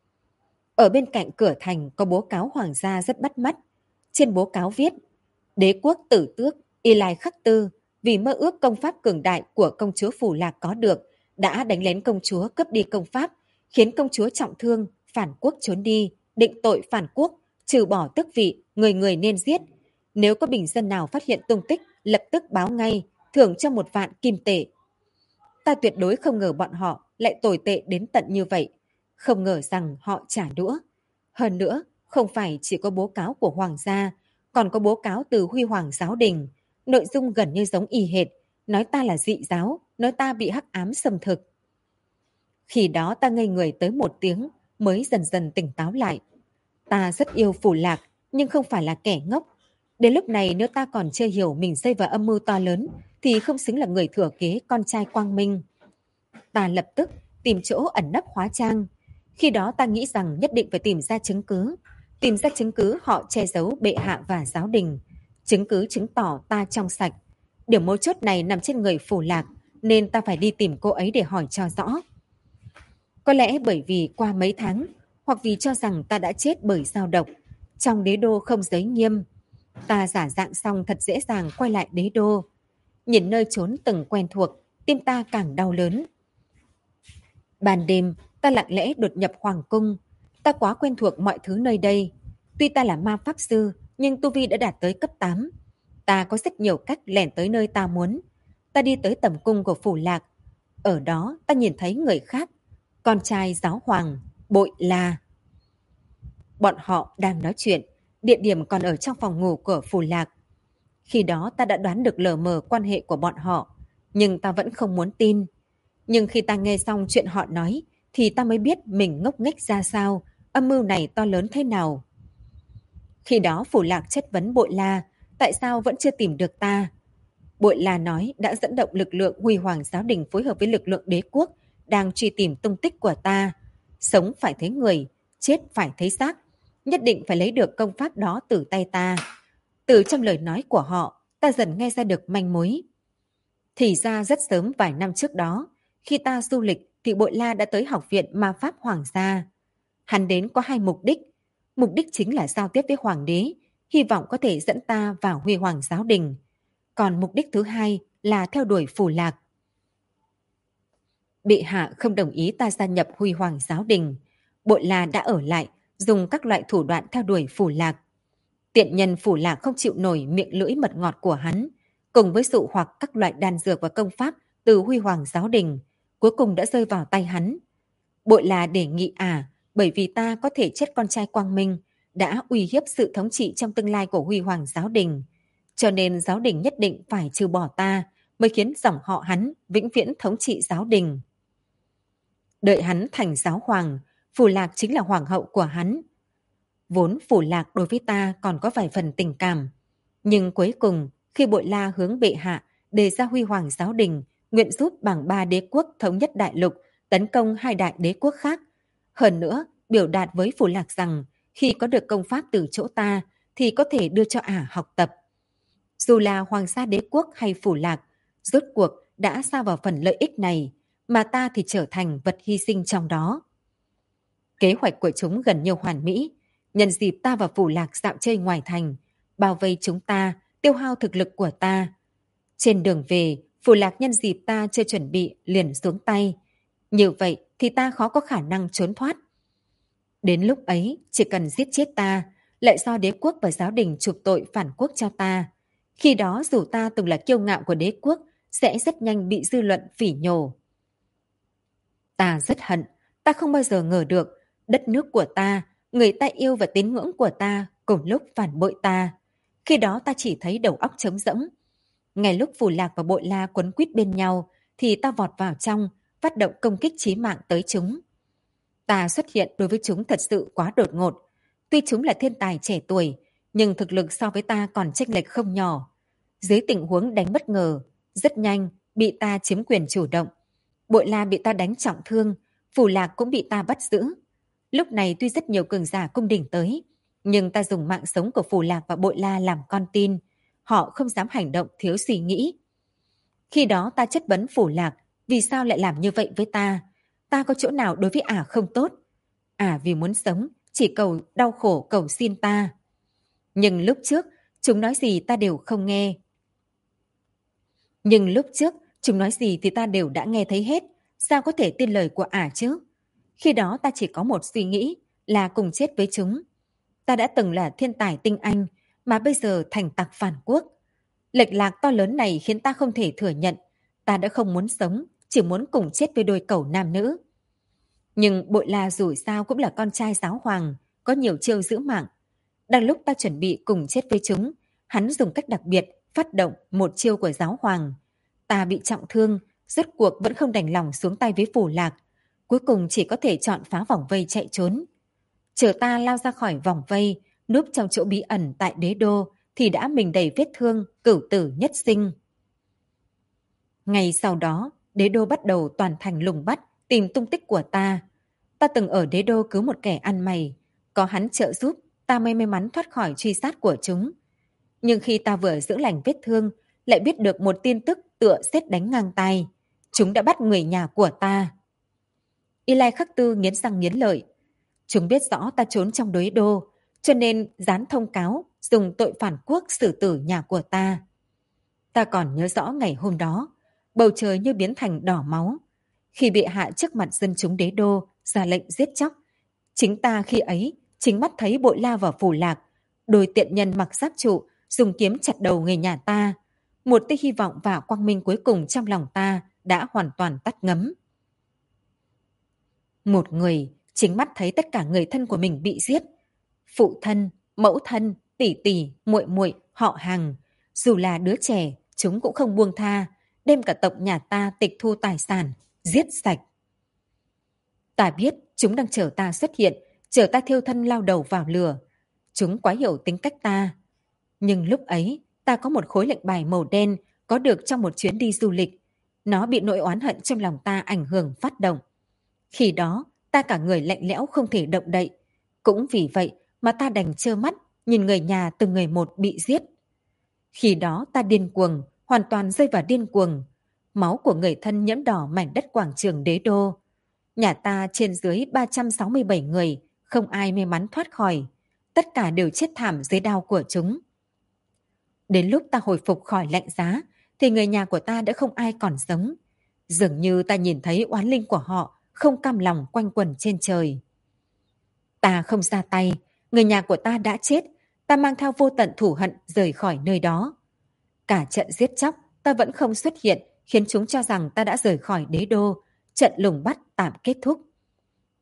Ở bên cạnh cửa thành có bố cáo hoàng gia rất bắt mắt. Trên bố cáo viết: Đế quốc Tử Tước Y Lai Khắc Tư vì mơ ước công pháp cường đại của công chúa Phù Lạc có được, đã đánh lén công chúa, cướp đi công pháp, khiến công chúa trọng thương, phản quốc trốn đi, định tội phản quốc, trừ bỏ tước vị, người người nên giết. Nếu có bình dân nào phát hiện tung tích, lập tức báo ngay, thưởng cho 1 vạn kim tệ. Ta tuyệt đối không ngờ bọn họ lại tồi tệ đến tận như vậy. Không ngờ rằng họ trả đũa. Hơn nữa, không phải chỉ có bố cáo của hoàng gia, còn có bố cáo từ Huy Hoàng giáo đình. Nội dung gần như giống y hệt, nói ta là dị giáo, nói ta bị hắc ám xâm thực. Khi đó ta ngây người tới 1 tiếng, mới dần dần tỉnh táo lại. Ta rất yêu Phù Lạc, nhưng không phải là kẻ ngốc. Đến lúc này nếu ta còn chưa hiểu mình dây vào âm mưu to lớn, thì không xứng là người thừa kế con trai quang minh. Ta lập tức tìm chỗ ẩn nấp hóa trang. Khi đó ta nghĩ rằng nhất định phải tìm ra chứng cứ. Tìm ra chứng cứ họ che giấu bệ hạ và giáo đình. Chứng cứ chứng tỏ ta trong sạch. Điểm mấu chốt này nằm trên người Phù Lạc, nên ta phải đi tìm cô ấy để hỏi cho rõ. Có lẽ bởi vì qua mấy tháng, hoặc vì cho rằng ta đã chết bởi dao độc, trong đế đô không giới nghiêm. Ta giả dạng xong thật dễ dàng quay lại đế đô. Nhìn nơi trốn từng quen thuộc, tim ta càng đau lớn. Ban đêm, ta lặng lẽ đột nhập hoàng cung. Ta quá quen thuộc mọi thứ nơi đây. Tuy ta là ma pháp sư, nhưng tu vi đã đạt tới cấp 8. Ta có rất nhiều cách lẻn tới nơi ta muốn. Ta đi tới tầm cung của Phù Lạc. Ở đó ta nhìn thấy người khác. Con trai giáo hoàng, Bội La. Bọn họ đang nói chuyện. Địa điểm còn ở trong phòng ngủ của Phù Lạc. Khi đó ta đã đoán được lờ mờ quan hệ của bọn họ. Nhưng ta vẫn không muốn tin. Nhưng khi ta nghe xong chuyện họ nói, thì ta mới biết mình ngốc nghếch ra sao, âm mưu này to lớn thế nào. Khi đó Phù Lạc chất vấn Bội La, tại sao vẫn chưa tìm được ta? Bội La nói đã dẫn động lực lượng Huy Hoàng giáo đình phối hợp với lực lượng đế quốc, đang truy tìm tung tích của ta. Sống phải thấy người, chết phải thấy xác. Nhất định phải lấy được công pháp đó từ tay ta. Từ trong lời nói của họ, ta dần nghe ra được manh mối. Thì ra rất sớm vài năm trước đó, khi ta du lịch thì Bội La đã tới Học viện Ma Pháp Hoàng gia. Hắn đến có 2 mục đích. Mục đích chính là giao tiếp với Hoàng đế, hy vọng có thể dẫn ta vào Huy Hoàng giáo đình. Còn mục đích thứ hai là theo đuổi Phù Lạc. Bệ hạ không đồng ý ta gia nhập Huy Hoàng giáo đình. Bội La đã ở lại, dùng các loại thủ đoạn theo đuổi Phù Lạc. Tiện nhân Phù Lạc không chịu nổi miệng lưỡi mật ngọt của hắn, cùng với dụ hoặc các loại đan dược và công pháp từ Huy Hoàng giáo đình, cuối cùng đã rơi vào tay hắn. Bội La đề nghị bởi vì ta có thể chết con trai Quang Minh, đã uy hiếp sự thống trị trong tương lai của Huy Hoàng giáo đình. Cho nên giáo đình nhất định phải trừ bỏ ta, mới khiến dòng họ hắn vĩnh viễn thống trị giáo đình. Đợi hắn thành giáo hoàng, Phù Lạc chính là hoàng hậu của hắn. Vốn Phù Lạc đối với ta còn có vài phần tình cảm. Nhưng cuối cùng, khi Bội La hướng bệ hạ đề ra Huy Hoàng giáo đình, nguyện giúp bảng 3 đế quốc thống nhất đại lục, tấn công 2 đại đế quốc khác. Hơn nữa, biểu đạt với Phù Lạc rằng khi có được công pháp từ chỗ ta thì có thể đưa cho ả học tập. Dù là Hoàng gia đế quốc hay Phù Lạc, rốt cuộc đã sa vào phần lợi ích này, mà ta thì trở thành vật hy sinh trong đó. Kế hoạch của chúng gần như hoàn mỹ. Nhân dịp ta và Phù Lạc dạo chơi ngoài thành, bao vây chúng ta, tiêu hao thực lực của ta. Trên đường về, Phù Lạc nhân dịp ta chưa chuẩn bị liền xuống tay. Như vậy thì ta khó có khả năng trốn thoát. Đến lúc ấy, chỉ cần giết chết ta, lại do đế quốc và giáo đình chuộc tội phản quốc cho ta. Khi đó dù ta từng là kiêu ngạo của đế quốc, sẽ rất nhanh bị dư luận phỉ nhổ. Ta rất hận, ta không bao giờ ngờ được, đất nước của ta, người ta yêu và tín ngưỡng của ta cùng lúc phản bội ta. Khi đó ta chỉ thấy đầu óc trống rỗng. Ngay lúc Phù Lạc và Bội La quấn quýt bên nhau, thì ta vọt vào trong, phát động công kích chí mạng tới chúng. Ta xuất hiện đối với chúng thật sự quá đột ngột. Tuy chúng là thiên tài trẻ tuổi, nhưng thực lực so với ta còn chênh lệch không nhỏ. Dưới tình huống đánh bất ngờ, rất nhanh bị ta chiếm quyền chủ động. Bội La bị ta đánh trọng thương, Phù Lạc cũng bị ta bắt giữ. Lúc này tuy rất nhiều cường giả cung đình tới, nhưng ta dùng mạng sống của Phù Lạc và Bội La làm con tin. Họ không dám hành động thiếu suy nghĩ. Khi đó ta chất vấn Phù Lạc, vì sao lại làm như vậy với ta? Ta có chỗ nào đối với ả không tốt? Ả vì muốn sống, chỉ cầu đau khổ cầu xin ta. Nhưng lúc trước, chúng nói gì ta đều không nghe. Nhưng lúc trước, chúng nói gì thì ta đều đã nghe thấy hết. Sao có thể tin lời của ả chứ? Khi đó ta chỉ có một suy nghĩ là cùng chết với chúng. Ta đã từng là thiên tài tinh anh, mà bây giờ thành tặc phản quốc. Lệch lạc to lớn này khiến ta không thể thừa nhận. Ta đã không muốn sống, chỉ muốn cùng chết với đôi cẩu nam nữ. Nhưng Bội La dù sao cũng là con trai giáo hoàng, có nhiều chiêu giữ mạng. Đang lúc ta chuẩn bị cùng chết với chúng, hắn dùng cách đặc biệt phát động một chiêu của giáo hoàng. Ta bị trọng thương, rốt cuộc vẫn không đành lòng xuống tay với Phù Lạc. Cuối cùng chỉ có thể chọn phá vòng vây chạy trốn. Chờ ta lao ra khỏi vòng vây, núp trong chỗ bí ẩn tại đế đô, thì đã mình đầy vết thương, cửu tử nhất sinh. Ngày sau đó, đế đô bắt đầu toàn thành lùng bắt, tìm tung tích của ta. Ta từng ở đế đô cứu một kẻ ăn mày. Có hắn trợ giúp, ta mới may mắn thoát khỏi truy sát của chúng. Nhưng khi ta vừa dưỡng lành vết thương, lại biết được một tin tức tựa sét đánh ngang tay. Chúng đã bắt người nhà của ta. Y Lai Khắc Tư nghiến răng nghiến lợi. Chúng biết rõ ta trốn trong đế đô, cho nên dán thông cáo dùng tội phản quốc xử tử nhà của ta. Ta còn nhớ rõ ngày hôm đó, bầu trời như biến thành đỏ máu. Khi bị hạ trước mặt dân chúng đế đô ra lệnh giết chóc, chính ta khi ấy chính mắt thấy Bội La và Phù Lạc, đôi tiện nhân mặc giáp trụ dùng kiếm chặt đầu người nhà ta. Một tia hy vọng và quang minh cuối cùng trong lòng ta đã hoàn toàn tắt ngấm. Một người chính mắt thấy tất cả người thân của mình bị giết. Phụ thân, mẫu thân, tỷ tỷ, muội muội, họ hàng. Dù là đứa trẻ, chúng cũng không buông tha, đem cả tộc nhà ta tịch thu tài sản, giết sạch. Ta biết chúng đang chờ ta xuất hiện, chờ ta thiêu thân lao đầu vào lửa. Chúng quá hiểu tính cách ta. Nhưng lúc ấy, ta có một khối lệnh bài màu đen có được trong một chuyến đi du lịch. Nó bị nỗi oán hận trong lòng ta ảnh hưởng phát động. Khi đó, ta cả người lạnh lẽo không thể động đậy. Cũng vì vậy mà ta đành trơ mắt nhìn người nhà từng người một bị giết. Khi đó ta điên cuồng, hoàn toàn rơi vào điên cuồng. Máu của người thân nhiễm đỏ mảnh đất quảng trường đế đô. Nhà ta trên dưới 367 người, không ai may mắn thoát khỏi. Tất cả đều chết thảm dưới đao của chúng. Đến lúc ta hồi phục khỏi lạnh giá, thì người nhà của ta đã không ai còn sống. Dường như ta nhìn thấy oán linh của họ không cam lòng quanh quẩn trên trời. Ta không ra tay, người nhà của ta đã chết, ta mang theo vô tận thù hận rời khỏi nơi đó. Cả trận giết chóc, ta vẫn không xuất hiện, khiến chúng cho rằng ta đã rời khỏi đế đô, trận lùng bắt tạm kết thúc.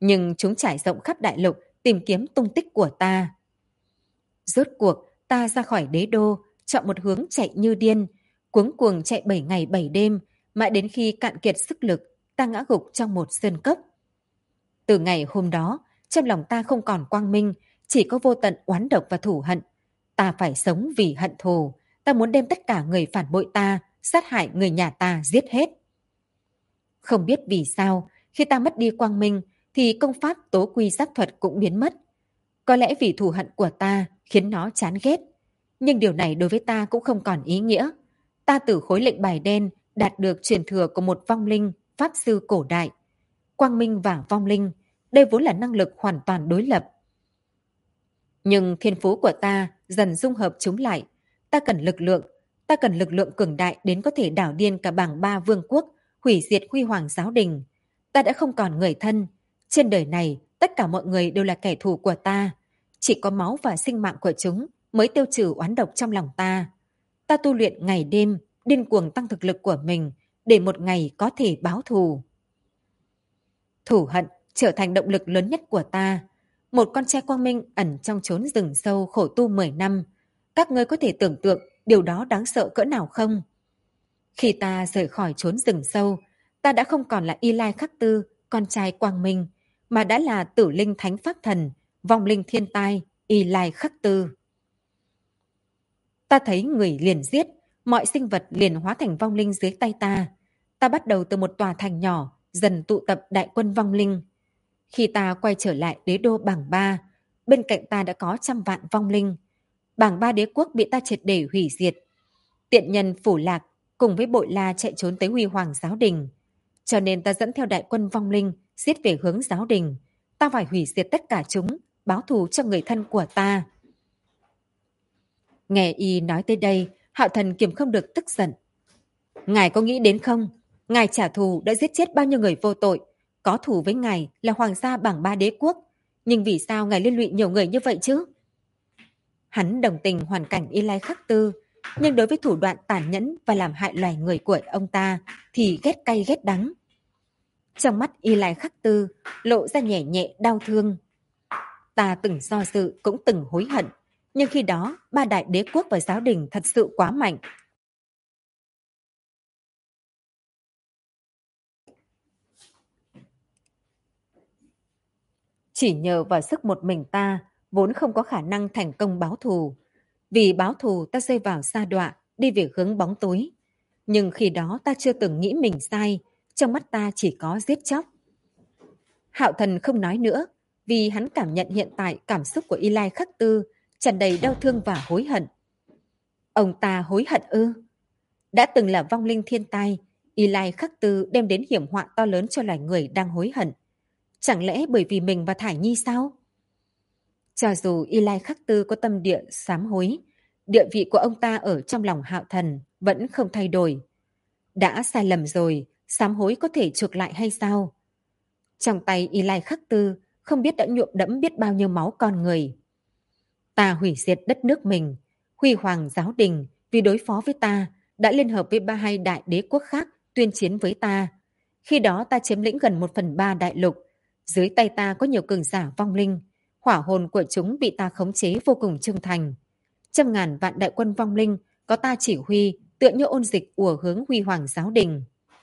nhưng chúng trải rộng khắp đại lục tìm kiếm tung tích của ta. Rốt cuộc, ta ra khỏi đế đô, chọn một hướng chạy như điên, cuống cuồng chạy 7 ngày 7 đêm, mãi đến khi cạn kiệt sức lực, ta ngã gục trong một sơn cốc. Từ ngày hôm đó, trong lòng ta không còn quang minh, chỉ có vô tận oán độc và thù hận. Ta phải sống vì hận thù, ta muốn đem tất cả người phản bội ta, sát hại người nhà ta giết hết. Không biết vì sao, khi ta mất đi quang minh, thì công pháp tố quy giáp thuật cũng biến mất. Có lẽ vì thù hận của ta khiến nó chán ghét. Nhưng điều này đối với ta cũng không còn ý nghĩa. Ta từ khối lệnh bài đen đạt được truyền thừa của một vong linh, pháp sư cổ đại. Quang minh và vong linh, đây vốn là năng lực hoàn toàn đối lập. Nhưng thiên phú của ta dần dung hợp chúng lại. Ta cần lực lượng cường đại đến có thể đảo điên cả bảng ba vương quốc, hủy diệt huy hoàng giáo đình. Ta đã không còn người thân. Trên đời này, tất cả mọi người đều là kẻ thù của ta. Chỉ có máu và sinh mạng của chúng mới tiêu trừ oán độc trong lòng ta. Ta tu luyện ngày đêm, điên cuồng tăng thực lực của mình để một ngày có thể báo thù. Thù hận trở thành động lực lớn nhất của ta. Một con trai quang minh ẩn trong chốn rừng sâu khổ tu 10 năm. Các ngươi có thể tưởng tượng điều đó đáng sợ cỡ nào không? Khi ta rời khỏi chốn rừng sâu, ta đã không còn là Y Lai Khắc Tư, con trai quang minh, mà đã là Tử Linh Thánh Pháp Thần, vong linh thiên tai, Y Lai Khắc Tư. Ta thấy người liền giết, mọi sinh vật liền hóa thành vong linh dưới tay ta. Ta bắt đầu từ một tòa thành nhỏ, dần tụ tập đại quân vong linh. Khi ta quay trở lại đế đô Bảng Ba, bên cạnh ta đã có 100 vạn vong linh. Bảng Ba đế quốc bị ta triệt để hủy diệt. Tiện nhân Phủ Lạc cùng với Bội La chạy trốn tới Huy Hoàng giáo đình. Cho nên ta dẫn theo đại quân vong linh giết về hướng giáo đình. Ta phải hủy diệt tất cả chúng, báo thù cho người thân của ta. Nghe y nói tới đây, Hạo Thần kiềm không được tức giận. Ngài có nghĩ đến không? Ngài trả thù đã giết chết bao nhiêu người vô tội. Có thù với ngài là hoàng gia Bảng Ba đế quốc. Nhưng vì sao ngài liên lụy nhiều người như vậy chứ? Hắn đồng tình hoàn cảnh Y Lai Khắc Tư, nhưng đối với thủ đoạn tàn nhẫn và làm hại loài người của ông ta thì ghét cay ghét đắng. Trong mắt Y Lai Khắc Tư lộ ra nhẹ nhẹ đau thương. Ta từng do dự cũng từng hối hận, nhưng khi đó ba đại đế quốc và giáo đình thật sự quá mạnh. Chỉ nhờ vào sức một mình ta vốn không có khả năng thành công báo thù. Vì báo thù ta rơi vào sa đọa, đi về hướng bóng tối. Nhưng khi đó ta chưa từng nghĩ mình sai, trong mắt ta chỉ có giết chóc. Hạo Thần không nói nữa, vì hắn cảm nhận hiện tại cảm xúc của Y Lai Khắc Tư tràn đầy đau thương và hối hận. Ông ta hối hận ư? Đã từng là vong linh thiên tai, Y Lai Khắc Tư đem đến hiểm họa to lớn cho loài người đang hối hận. Chẳng lẽ bởi vì mình và Thải Nhi sao? Cho dù Y Lai Khắc Tư có tâm địa sám hối, địa vị của ông ta ở trong lòng Hạo Thần vẫn không thay đổi. Đã sai lầm rồi, sám hối có thể chuộc lại hay sao? Trong tay Y Lai Khắc Tư không biết đã nhuộm đẫm biết bao nhiêu máu con người. Ta hủy diệt đất nước mình, Huy Hoàng giáo đình vì đối phó với ta đã liên hợp với 32 đại đế quốc khác tuyên chiến với ta. Khi đó ta chiếm lĩnh gần 1/3 đại lục. Dưới tay ta có nhiều cường giả vong linh. Hỏa hồn của chúng bị ta khống chế vô cùng trung thành. 100.000 vạn đại quân vong linh có ta chỉ huy tựa như ôn dịch ùa hướng Huy Hoàng giáo đình.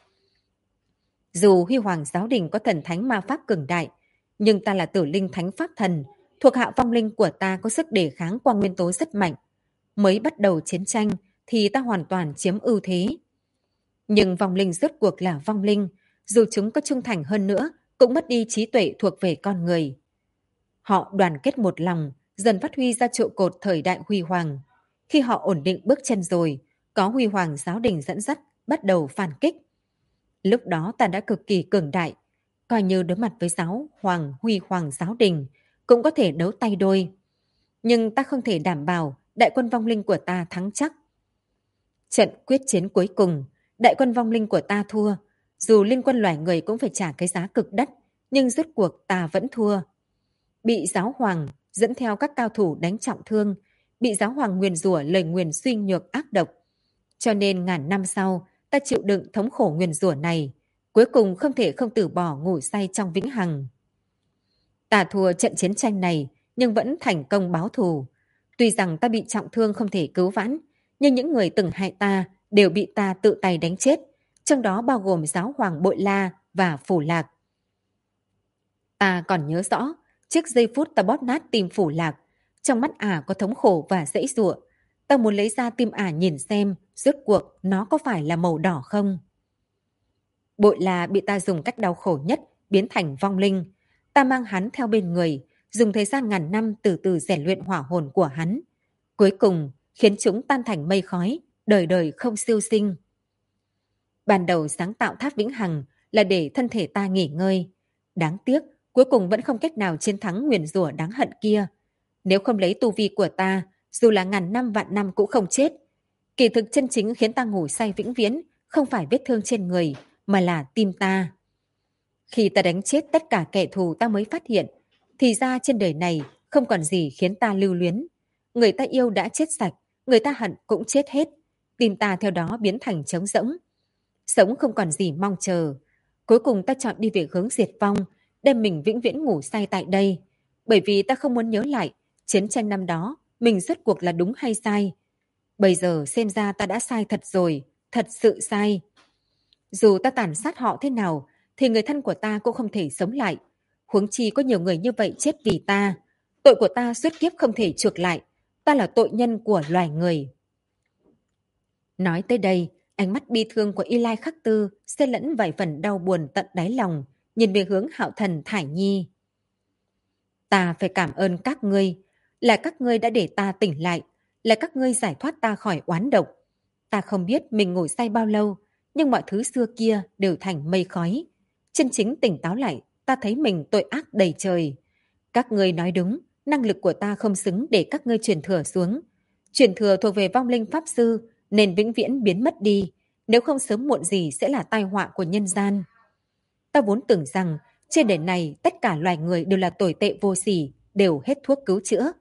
Dù Huy Hoàng giáo đình có thần thánh ma pháp cường đại, nhưng ta là Tử Linh Thánh Pháp Thần, thuộc hạ vong linh của ta có sức đề kháng quang nguyên tố rất mạnh. Mới bắt đầu chiến tranh thì ta hoàn toàn chiếm ưu thế. Nhưng vong linh rốt cuộc là vong linh, dù chúng có trung thành hơn nữa, cũng mất đi trí tuệ thuộc về con người. Họ đoàn kết một lòng, dần phát huy ra trụ cột thời đại Huy Hoàng. Khi họ ổn định bước chân rồi, có Huy Hoàng giáo đình dẫn dắt, bắt đầu phản kích. Lúc đó ta đã cực kỳ cường đại, coi như đối mặt với giáo hoàng Huy Hoàng giáo đình, cũng có thể đấu tay đôi. Nhưng ta không thể đảm bảo đại quân vong linh của ta thắng chắc. Trận quyết chiến cuối cùng, đại quân vong linh của ta thua. Dù liên quân loài người cũng phải trả cái giá cực đắt, nhưng rốt cuộc ta vẫn thua. Bị giáo hoàng dẫn theo các cao thủ đánh trọng thương, bị giáo hoàng nguyền rủa lời nguyền suy nhược ác độc. Cho nên ngàn năm sau, ta chịu đựng thống khổ nguyền rủa này, cuối cùng không thể không từ bỏ ngủ say trong vĩnh hằng. Ta thua trận chiến tranh này, nhưng vẫn thành công báo thù. Tuy rằng ta bị trọng thương không thể cứu vãn, nhưng những người từng hại ta đều bị ta tự tay đánh chết, trong đó bao gồm giáo hoàng Bội La và Phủ Lạc. Ta còn nhớ rõ, trước giây phút ta bóp nát tim Phủ Lạc, trong mắt ả có thống khổ và giãy giụa. Ta muốn lấy ra tim ả nhìn xem, rốt cuộc nó có phải là màu đỏ không? Bội La bị ta dùng cách đau khổ nhất biến thành vong linh. Ta mang hắn theo bên người, dùng thời gian ngàn năm từ từ rèn luyện hỏa hồn của hắn. Cuối cùng khiến chúng tan thành mây khói, đời đời không siêu sinh. Ban đầu sáng tạo tháp vĩnh hằng là để thân thể ta nghỉ ngơi. Đáng tiếc, cuối cùng vẫn không cách nào chiến thắng nguyền rủa đáng hận kia. Nếu không lấy tu vi của ta, dù là ngàn năm vạn năm cũng không chết. Kỳ thực chân chính khiến ta ngủ say vĩnh viễn, không phải vết thương trên người, mà là tim ta. Khi ta đánh chết tất cả kẻ thù ta mới phát hiện, thì ra trên đời này không còn gì khiến ta lưu luyến. Người ta yêu đã chết sạch, người ta hận cũng chết hết. Tim ta theo đó biến thành trống rỗng. Sống không còn gì mong chờ. Cuối cùng ta chọn đi về hướng diệt vong, đem mình vĩnh viễn ngủ say tại đây. Bởi vì ta không muốn nhớ lại chiến tranh năm đó mình rốt cuộc là đúng hay sai. Bây giờ xem ra ta đã sai thật rồi, thật sự sai. Dù ta tàn sát họ thế nào, thì người thân của ta cũng không thể sống lại. Huống chi có nhiều người như vậy chết vì ta. Tội của ta suốt kiếp không thể chuộc lại. Ta là tội nhân của loài người. Nói tới đây, ánh mắt bi thương của Y Lai Khắc Tư xen lẫn vài phần đau buồn tận đáy lòng, nhìn về hướng Hạo Thần Thải Nhi. Ta phải cảm ơn các ngươi, là các ngươi đã để ta tỉnh lại, là các ngươi giải thoát ta khỏi oán độc. Ta không biết mình ngủ say bao lâu, nhưng mọi thứ xưa kia đều thành mây khói. Chân chính tỉnh táo lại, ta thấy mình tội ác đầy trời. Các ngươi nói đúng, năng lực của ta không xứng để các ngươi truyền thừa xuống. Truyền thừa thuộc về vong linh pháp sư, nên vĩnh viễn biến mất đi, nếu không sớm muộn gì sẽ là tai họa của nhân gian. Ta vốn tưởng rằng trên đời này tất cả loài người đều là tồi tệ vô sỉ, đều hết thuốc cứu chữa.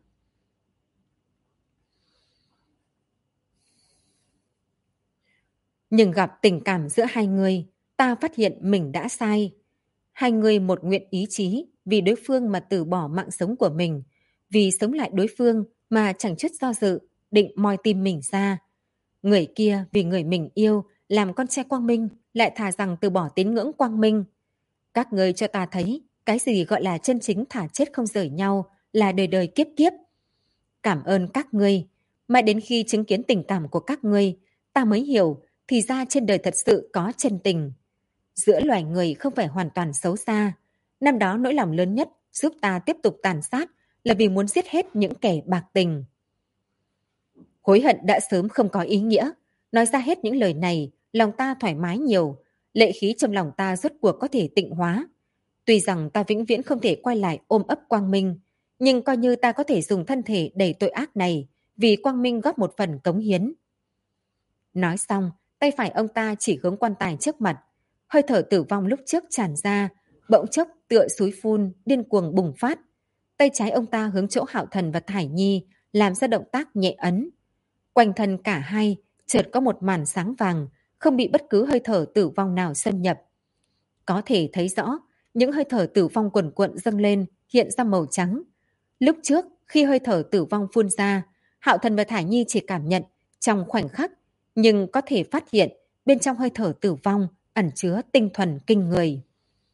Nhưng gặp tình cảm giữa hai người, ta phát hiện mình đã sai. Hai người một nguyện ý chí vì đối phương mà từ bỏ mạng sống của mình, vì sống lại đối phương mà chẳng chút do dự, định moi tim mình ra. Người kia vì người mình yêu làm con trai quang minh, lại thà rằng từ bỏ tín ngưỡng quang minh. Các ngươi cho ta thấy cái gì gọi là chân chính thả chết không rời nhau, là đời đời kiếp kiếp. Cảm ơn các ngươi, mãi đến khi chứng kiến tình cảm của các ngươi, ta mới hiểu thì ra trên đời thật sự có chân tình. Giữa loài người không phải hoàn toàn xấu xa. Năm đó nỗi lòng lớn nhất giúp ta tiếp tục tàn sát là vì muốn giết hết những kẻ bạc tình. Hối hận đã sớm không có ý nghĩa. Nói ra hết những lời này, lòng ta thoải mái nhiều. Lệ khí trong lòng ta rốt cuộc có thể tịnh hóa. Tuy rằng ta vĩnh viễn không thể quay lại ôm ấp quang minh, nhưng coi như ta có thể dùng thân thể đầy tội ác này vì quang minh góp một phần cống hiến. Nói xong, tay phải ông ta chỉ hướng quan tài trước mặt. Hơi thở tử vong lúc trước tràn ra, bỗng chốc tựa suối phun, điên cuồng bùng phát. Tay trái ông ta hướng chỗ Hạo Thần và Thải Nhi, làm ra động tác nhẹ ấn. Quanh thân cả hai, chợt có một màn sáng vàng, không bị bất cứ hơi thở tử vong nào xâm nhập. Có thể thấy rõ, những hơi thở tử vong quần quận dâng lên, hiện ra màu trắng. Lúc trước, khi hơi thở tử vong phun ra, Hạo Thần và Thải Nhi chỉ cảm nhận trong khoảnh khắc, nhưng có thể phát hiện bên trong hơi thở tử vong ẩn chứa tinh thuần kinh người.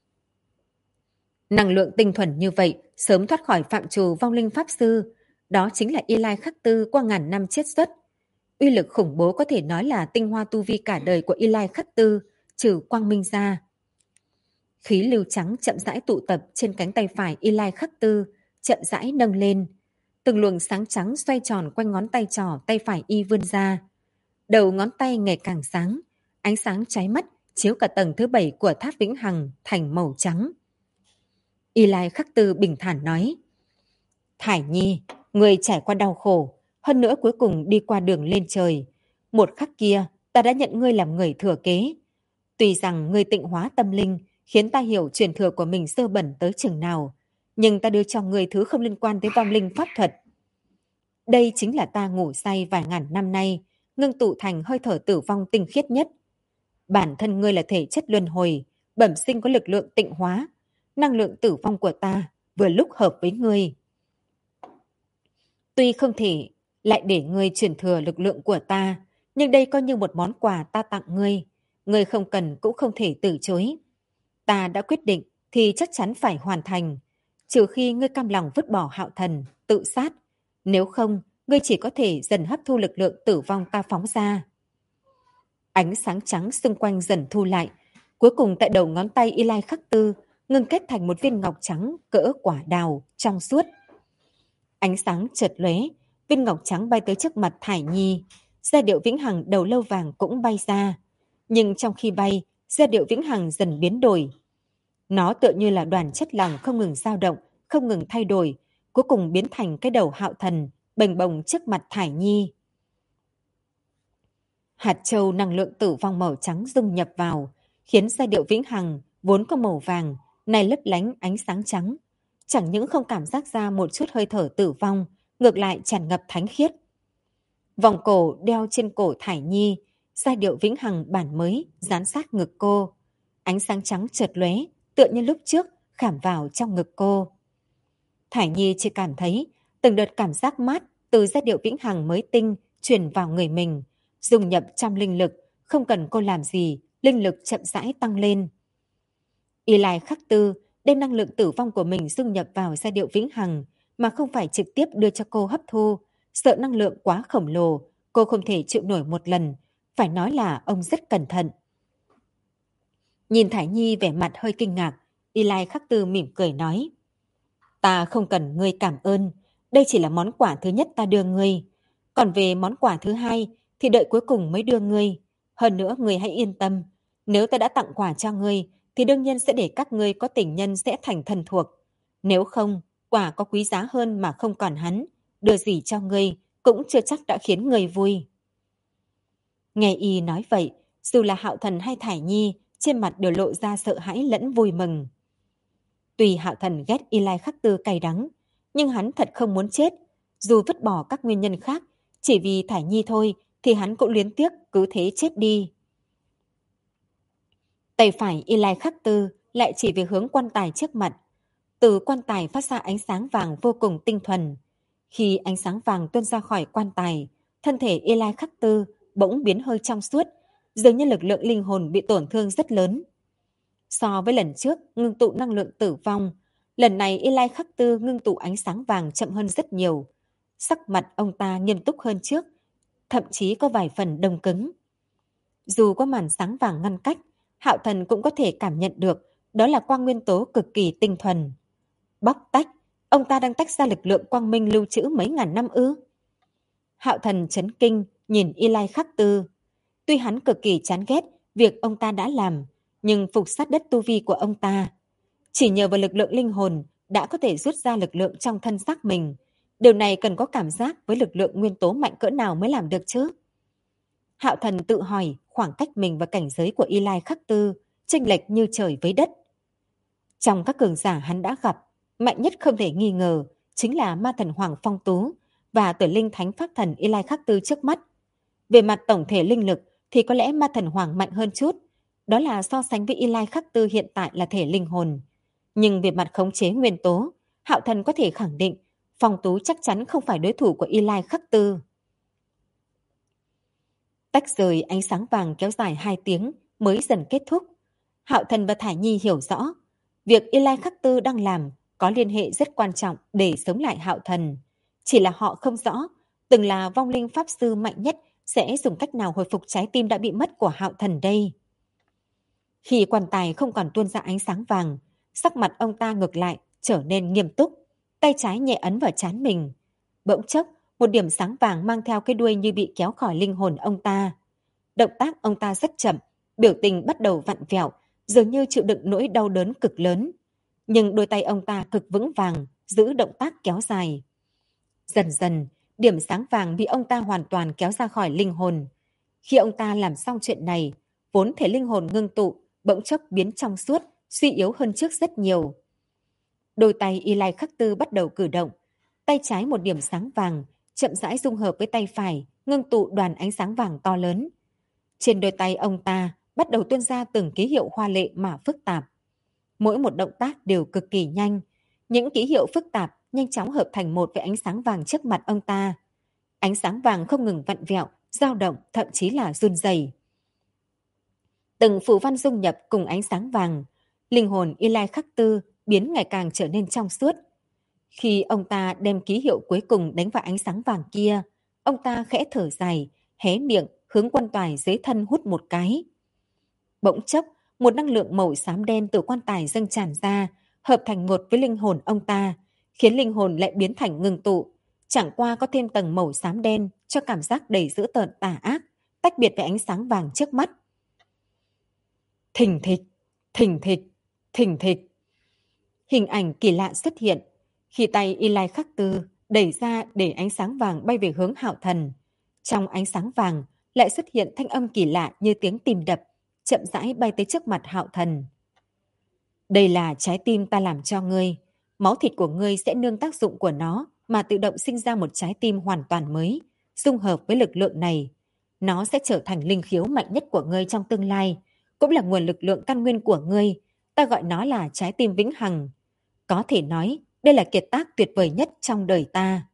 Năng lượng tinh thuần như vậy sớm thoát khỏi phạm trù vong linh pháp sư, đó chính là Y Lai Khắc Tư qua ngàn năm chiết xuất. Uy lực khủng bố có thể nói là tinh hoa tu vi cả đời của Y Lai Khắc Tư, trừ quang minh ra. Khí lưu trắng chậm rãi tụ tập trên cánh tay phải Y Lai Khắc Tư, chậm rãi nâng lên. Từng luồng sáng trắng xoay tròn quanh ngón tay trỏ tay phải y vươn ra. Đầu ngón tay ngày càng sáng, ánh sáng cháy mắt chiếu cả tầng thứ 7 của tháp vĩnh hằng thành màu trắng. Y Lai Khắc Tư bình thản nói: Thải Nhi, người trải qua đau khổ, hơn nữa cuối cùng đi qua đường lên trời. Một khắc kia, ta đã nhận ngươi làm người thừa kế. Tuy rằng ngươi tịnh hóa tâm linh, khiến ta hiểu truyền thừa của mình sơ bẩn tới chừng nào, nhưng ta đưa cho ngươi thứ không liên quan tới vong linh pháp thuật. Đây chính là ta ngủ say vài ngàn năm nay, ngưng tụ thành hơi thở tử vong tinh khiết nhất. Bản thân ngươi là thể chất luân hồi, bẩm sinh có lực lượng tịnh hóa. Năng lượng tử vong của ta vừa lúc hợp với ngươi. Tuy không thể lại để ngươi truyền thừa lực lượng của ta, nhưng đây coi như một món quà ta tặng ngươi. Ngươi không cần cũng không thể từ chối. Ta đã quyết định thì chắc chắn phải hoàn thành, trừ khi ngươi cam lòng vứt bỏ Hạo Thần, tự sát. Nếu không, ngươi chỉ có thể dần hấp thu lực lượng tử vong ta phóng ra. Ánh sáng trắng xung quanh dần thu lại. Cuối cùng tại đầu ngón tay Y Lai Khắc Tư ngưng kết thành một viên ngọc trắng cỡ quả đào, trong suốt. Ánh sáng chợt lóe, viên ngọc trắng bay tới trước mặt Thải Nhi. Giai điệu vĩnh hằng đầu lâu vàng cũng bay ra. Nhưng trong khi bay, giai điệu vĩnh hằng dần biến đổi. Nó tựa như là đoàn chất lỏng không ngừng dao động, không ngừng thay đổi, cuối cùng biến thành cái đầu Hạo Thần, bềnh bồng trước mặt Thải Nhi. Hạt châu năng lượng tử vong màu trắng dung nhập vào, khiến giai điệu vĩnh hằng vốn có màu vàng, này lấp lánh ánh sáng trắng. Chẳng những không cảm giác ra một chút hơi thở tử vong, ngược lại tràn ngập thánh khiết. Vòng cổ đeo trên cổ Thải Nhi, giai điệu vĩnh hằng bản mới dán sát ngực cô. Ánh sáng trắng chợt lóe, tựa như lúc trước khảm vào trong ngực cô. Thải Nhi chỉ cảm thấy từng đợt cảm giác mát từ giai điệu vĩnh hằng mới tinh truyền vào người mình, dung nhập trong linh lực, không cần cô làm gì, linh lực chậm rãi tăng lên. Y Lai Khắc Tư đem năng lượng tử vong của mình dung nhập vào giai điệu vĩnh hằng, mà không phải trực tiếp đưa cho cô hấp thu. Sợ năng lượng quá khổng lồ, cô không thể chịu nổi một lần, phải nói là ông rất cẩn thận. Nhìn Thải Nhi vẻ mặt hơi kinh ngạc, Y Lai Khắc Tư mỉm cười nói: Ta không cần ngươi cảm ơn, đây chỉ là món quà thứ nhất ta đưa ngươi. Còn về món quà thứ hai thì đợi cuối cùng mới đưa ngươi. Hơn nữa ngươi hãy yên tâm, nếu ta đã tặng quà cho ngươi thì đương nhiên sẽ để các ngươi có tình nhân sẽ thành thân thuộc. Nếu không, quà có quý giá hơn mà không còn hắn, đưa gì cho ngươi cũng chưa chắc đã khiến ngươi vui. Nghe y nói vậy, dù là Hạo Thần hay Thải Nhi, trên mặt đều lộ ra sợ hãi lẫn vui mừng. Tuy Hạo Thần ghét Y Lai Khắc Tư cay đắng, nhưng hắn thật không muốn chết. Dù vứt bỏ các nguyên nhân khác, chỉ vì Thải Nhi thôi thì hắn cũng luyến tiếc cứ thế chết đi. Tay phải Y Lai Khắc Tư lại chỉ về hướng quan tài trước mặt. Từ quan tài phát ra ánh sáng vàng vô cùng tinh thuần. Khi ánh sáng vàng tuôn ra khỏi quan tài, thân thể Y Lai Khắc Tư bỗng biến hơi trong suốt, dường như lực lượng linh hồn bị tổn thương rất lớn. So với lần trước ngưng tụ năng lượng tử vong, lần này Y Lai Khắc Tư ngưng tụ ánh sáng vàng chậm hơn rất nhiều. Sắc mặt ông ta nghiêm túc hơn trước, thậm chí có vài phần đông cứng. Dù có màn sáng vàng ngăn cách, Hạo Thần cũng có thể cảm nhận được đó là quang nguyên tố cực kỳ tinh thuần. Bóc tách, ông ta đang tách ra lực lượng quang minh lưu trữ mấy ngàn năm ư? Hạo Thần chấn kinh nhìn Y Lai Khắc Tư. Tuy hắn cực kỳ chán ghét việc ông ta đã làm, nhưng phục sát đất tu vi của ông ta, chỉ nhờ vào lực lượng linh hồn đã có thể rút ra lực lượng trong thân xác mình. Điều này cần có cảm giác với lực lượng nguyên tố mạnh cỡ nào mới làm được chứ? Hạo Thần tự hỏi khoảng cách mình và cảnh giới của Y Lai Khắc Tư chênh lệch như trời với đất. Trong các cường giả hắn đã gặp, mạnh nhất không thể nghi ngờ chính là ma thần Hoàng Phong Tú và tử linh thánh pháp thần Y Lai Khắc Tư trước mắt. Về mặt tổng thể linh lực thì có lẽ ma thần Hoàng mạnh hơn chút, đó là so sánh với Y Lai Khắc Tư hiện tại là thể linh hồn. Nhưng về mặt khống chế nguyên tố, Hạo Thần có thể khẳng định Phong Tú chắc chắn không phải đối thủ của Y Lai Khắc Tư. Tách rời ánh sáng vàng kéo dài 2 tiếng mới dần kết thúc. Hạo Thần và Thải Nhi hiểu rõ, việc Y Lai Khắc Tư đang làm có liên hệ rất quan trọng để sống lại Hạo Thần. Chỉ là họ không rõ, từng là vong linh pháp sư mạnh nhất sẽ dùng cách nào hồi phục trái tim đã bị mất của Hạo Thần đây. Khi quan tài không còn tuôn ra ánh sáng vàng, sắc mặt ông ta ngược lại trở nên nghiêm túc, tay trái nhẹ ấn vào trán mình. Bỗng chốc, một điểm sáng vàng mang theo cái đuôi như bị kéo khỏi linh hồn ông ta. Động tác ông ta rất chậm, biểu tình bắt đầu vặn vẹo, dường như chịu đựng nỗi đau đớn cực lớn. Nhưng đôi tay ông ta cực vững vàng, giữ động tác kéo dài. Dần dần, điểm sáng vàng bị ông ta hoàn toàn kéo ra khỏi linh hồn. Khi ông ta làm xong chuyện này, vốn thể linh hồn ngưng tụ, bỗng chốc biến trong suốt, suy yếu hơn trước rất nhiều. Đôi tay Y Lai Khắc Tư bắt đầu cử động. Tay trái một điểm sáng vàng, chậm rãi dung hợp với tay phải, ngưng tụ đoàn ánh sáng vàng to lớn. Trên đôi tay ông ta bắt đầu tuôn ra từng ký hiệu hoa lệ mà phức tạp. Mỗi một động tác đều cực kỳ nhanh. Những ký hiệu phức tạp nhanh chóng hợp thành một với ánh sáng vàng trước mặt ông ta. Ánh sáng vàng không ngừng vặn vẹo, dao động, thậm chí là run rẩy. Từng phù văn dung nhập cùng ánh sáng vàng, linh hồn Eli Khắc Tư biến ngày càng trở nên trong suốt. Khi ông ta đem ký hiệu cuối cùng đánh vào ánh sáng vàng kia, ông ta khẽ thở dài, hé miệng hướng quan tài dưới thân hút một cái. Bỗng chốc, một năng lượng màu xám đen từ quan tài dâng tràn ra, hợp thành một với linh hồn ông ta, khiến linh hồn lại biến thành ngưng tụ. Chẳng qua có thêm tầng màu xám đen cho cảm giác đầy dữ tợn tà ác, tách biệt với ánh sáng vàng trước mắt. Thình thịch, thình thịch, thình thịch. Hình ảnh kỳ lạ xuất hiện. Khi tay Eli Khắc Tư đẩy ra để ánh sáng vàng bay về hướng Hạo Thần, trong ánh sáng vàng lại xuất hiện thanh âm kỳ lạ như tiếng tim đập, chậm rãi bay tới trước mặt Hạo Thần. Đây là trái tim ta làm cho ngươi. Máu thịt của ngươi sẽ nương tác dụng của nó mà tự động sinh ra một trái tim hoàn toàn mới, dung hợp với lực lượng này. Nó sẽ trở thành linh khiếu mạnh nhất của ngươi trong tương lai, cũng là nguồn lực lượng căn nguyên của ngươi. Ta gọi nó là trái tim vĩnh hằng. Có thể nói, đây là kiệt tác tuyệt vời nhất trong đời ta.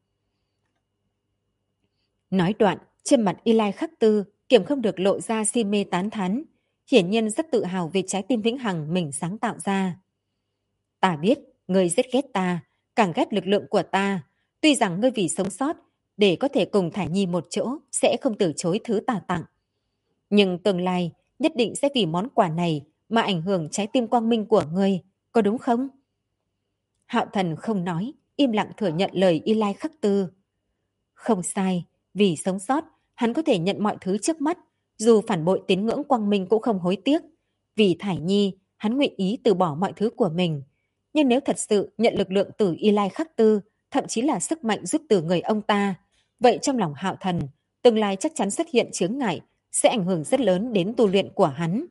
Nói đoạn, trên mặt Eli Khắc Tư kiềm không được lộ ra si mê tán thán, hiển nhiên rất tự hào về trái tim vĩnh hằng mình sáng tạo ra. Ta biết, ngươi rất ghét ta, càng ghét lực lượng của ta. Tuy rằng ngươi vì sống sót, để có thể cùng Thải Nhi một chỗ, sẽ không từ chối thứ ta tặng. Nhưng tương lai, nhất định sẽ vì món quà này mà ảnh hưởng trái tim quang minh của ngươi, có đúng không? Hạo Thần không nói, im lặng thừa nhận lời Eli Khắc Tư. Không sai, vì sống sót, hắn có thể nhận mọi thứ trước mắt, dù phản bội tín ngưỡng quang minh cũng không hối tiếc. Vì Thải Nhi, hắn nguyện ý từ bỏ mọi thứ của mình. Nhưng nếu thật sự nhận lực lượng từ Eli Khắc Tư, thậm chí là sức mạnh rút từ người ông ta, vậy trong lòng Hạo Thần, tương lai chắc chắn xuất hiện chướng ngại, sẽ ảnh hưởng rất lớn đến tu luyện của hắn.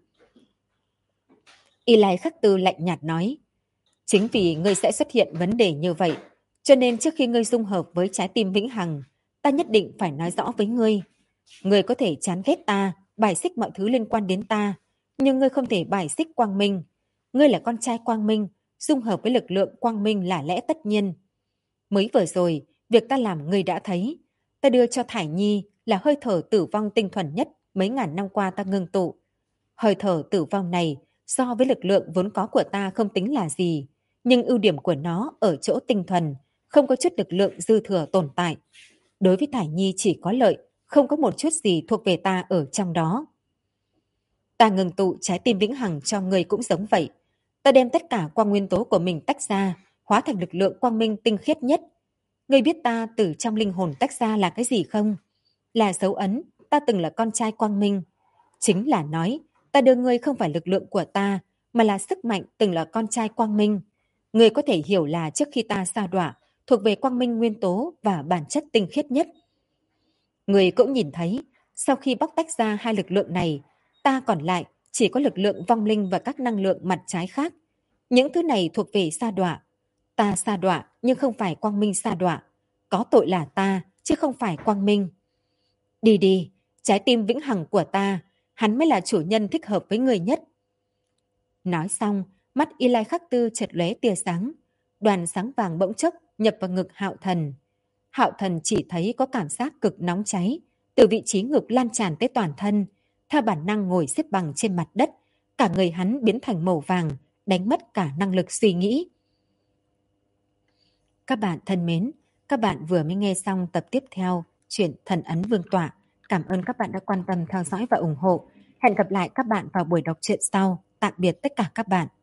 Eli Khắc Tư lạnh nhạt nói, chính vì ngươi sẽ xuất hiện vấn đề như vậy, cho nên trước khi ngươi dung hợp với trái tim vĩnh hằng, ta nhất định phải nói rõ với ngươi. Ngươi có thể chán ghét ta, bài xích mọi thứ liên quan đến ta, nhưng ngươi không thể bài xích quang minh. Ngươi là con trai quang minh, dung hợp với lực lượng quang minh là lẽ tất nhiên. Mới vừa rồi, việc ta làm ngươi đã thấy. Ta đưa cho Thải Nhi là hơi thở tử vong tinh thuần nhất mấy ngàn năm qua ta ngưng tụ. Hơi thở tử vong này so với lực lượng vốn có của ta không tính là gì, nhưng ưu điểm của nó ở chỗ tinh thuần, không có chút lực lượng dư thừa tồn tại. Đối với Thải Nhi chỉ có lợi, không có một chút gì thuộc về ta ở trong đó. Ta ngừng tụ trái tim vĩnh hằng cho ngươi cũng giống vậy. Ta đem tất cả quang nguyên tố của mình tách ra, hóa thành lực lượng quang minh tinh khiết nhất. Ngươi biết ta từ trong linh hồn tách ra là cái gì không? Là dấu ấn, ta từng là con trai quang minh. Chính là nói, ta đưa ngươi không phải lực lượng của ta, mà là sức mạnh từng là con trai quang minh. Ngươi có thể hiểu là trước khi ta sa đọa, thuộc về quang minh nguyên tố và bản chất tinh khiết nhất. Ngươi cũng nhìn thấy, sau khi bóc tách ra hai lực lượng này, ta còn lại chỉ có lực lượng vong linh và các năng lượng mặt trái khác. Những thứ này thuộc về sa đọa. Ta sa đọa nhưng không phải quang minh sa đọa. Có tội là ta, chứ không phải quang minh. Đi đi, trái tim vĩnh hằng của ta, hắn mới là chủ nhân thích hợp với người nhất. Nói xong, mắt Eli Khắc Tư chợt lóe tia sáng. Đoàn sáng vàng bỗng chốc nhập vào ngực Hạo Thần. Hạo Thần chỉ thấy có cảm giác cực nóng cháy, từ vị trí ngực lan tràn tới toàn thân. Theo bản năng ngồi xếp bằng trên mặt đất, cả người hắn biến thành màu vàng, đánh mất cả năng lực suy nghĩ. Các bạn thân mến, các bạn vừa mới nghe xong tập tiếp theo truyện Thần Ấn Vương Tọa. Cảm ơn các bạn đã quan tâm theo dõi và ủng hộ. Hẹn gặp lại các bạn vào buổi đọc truyện sau. Tạm biệt tất cả các bạn.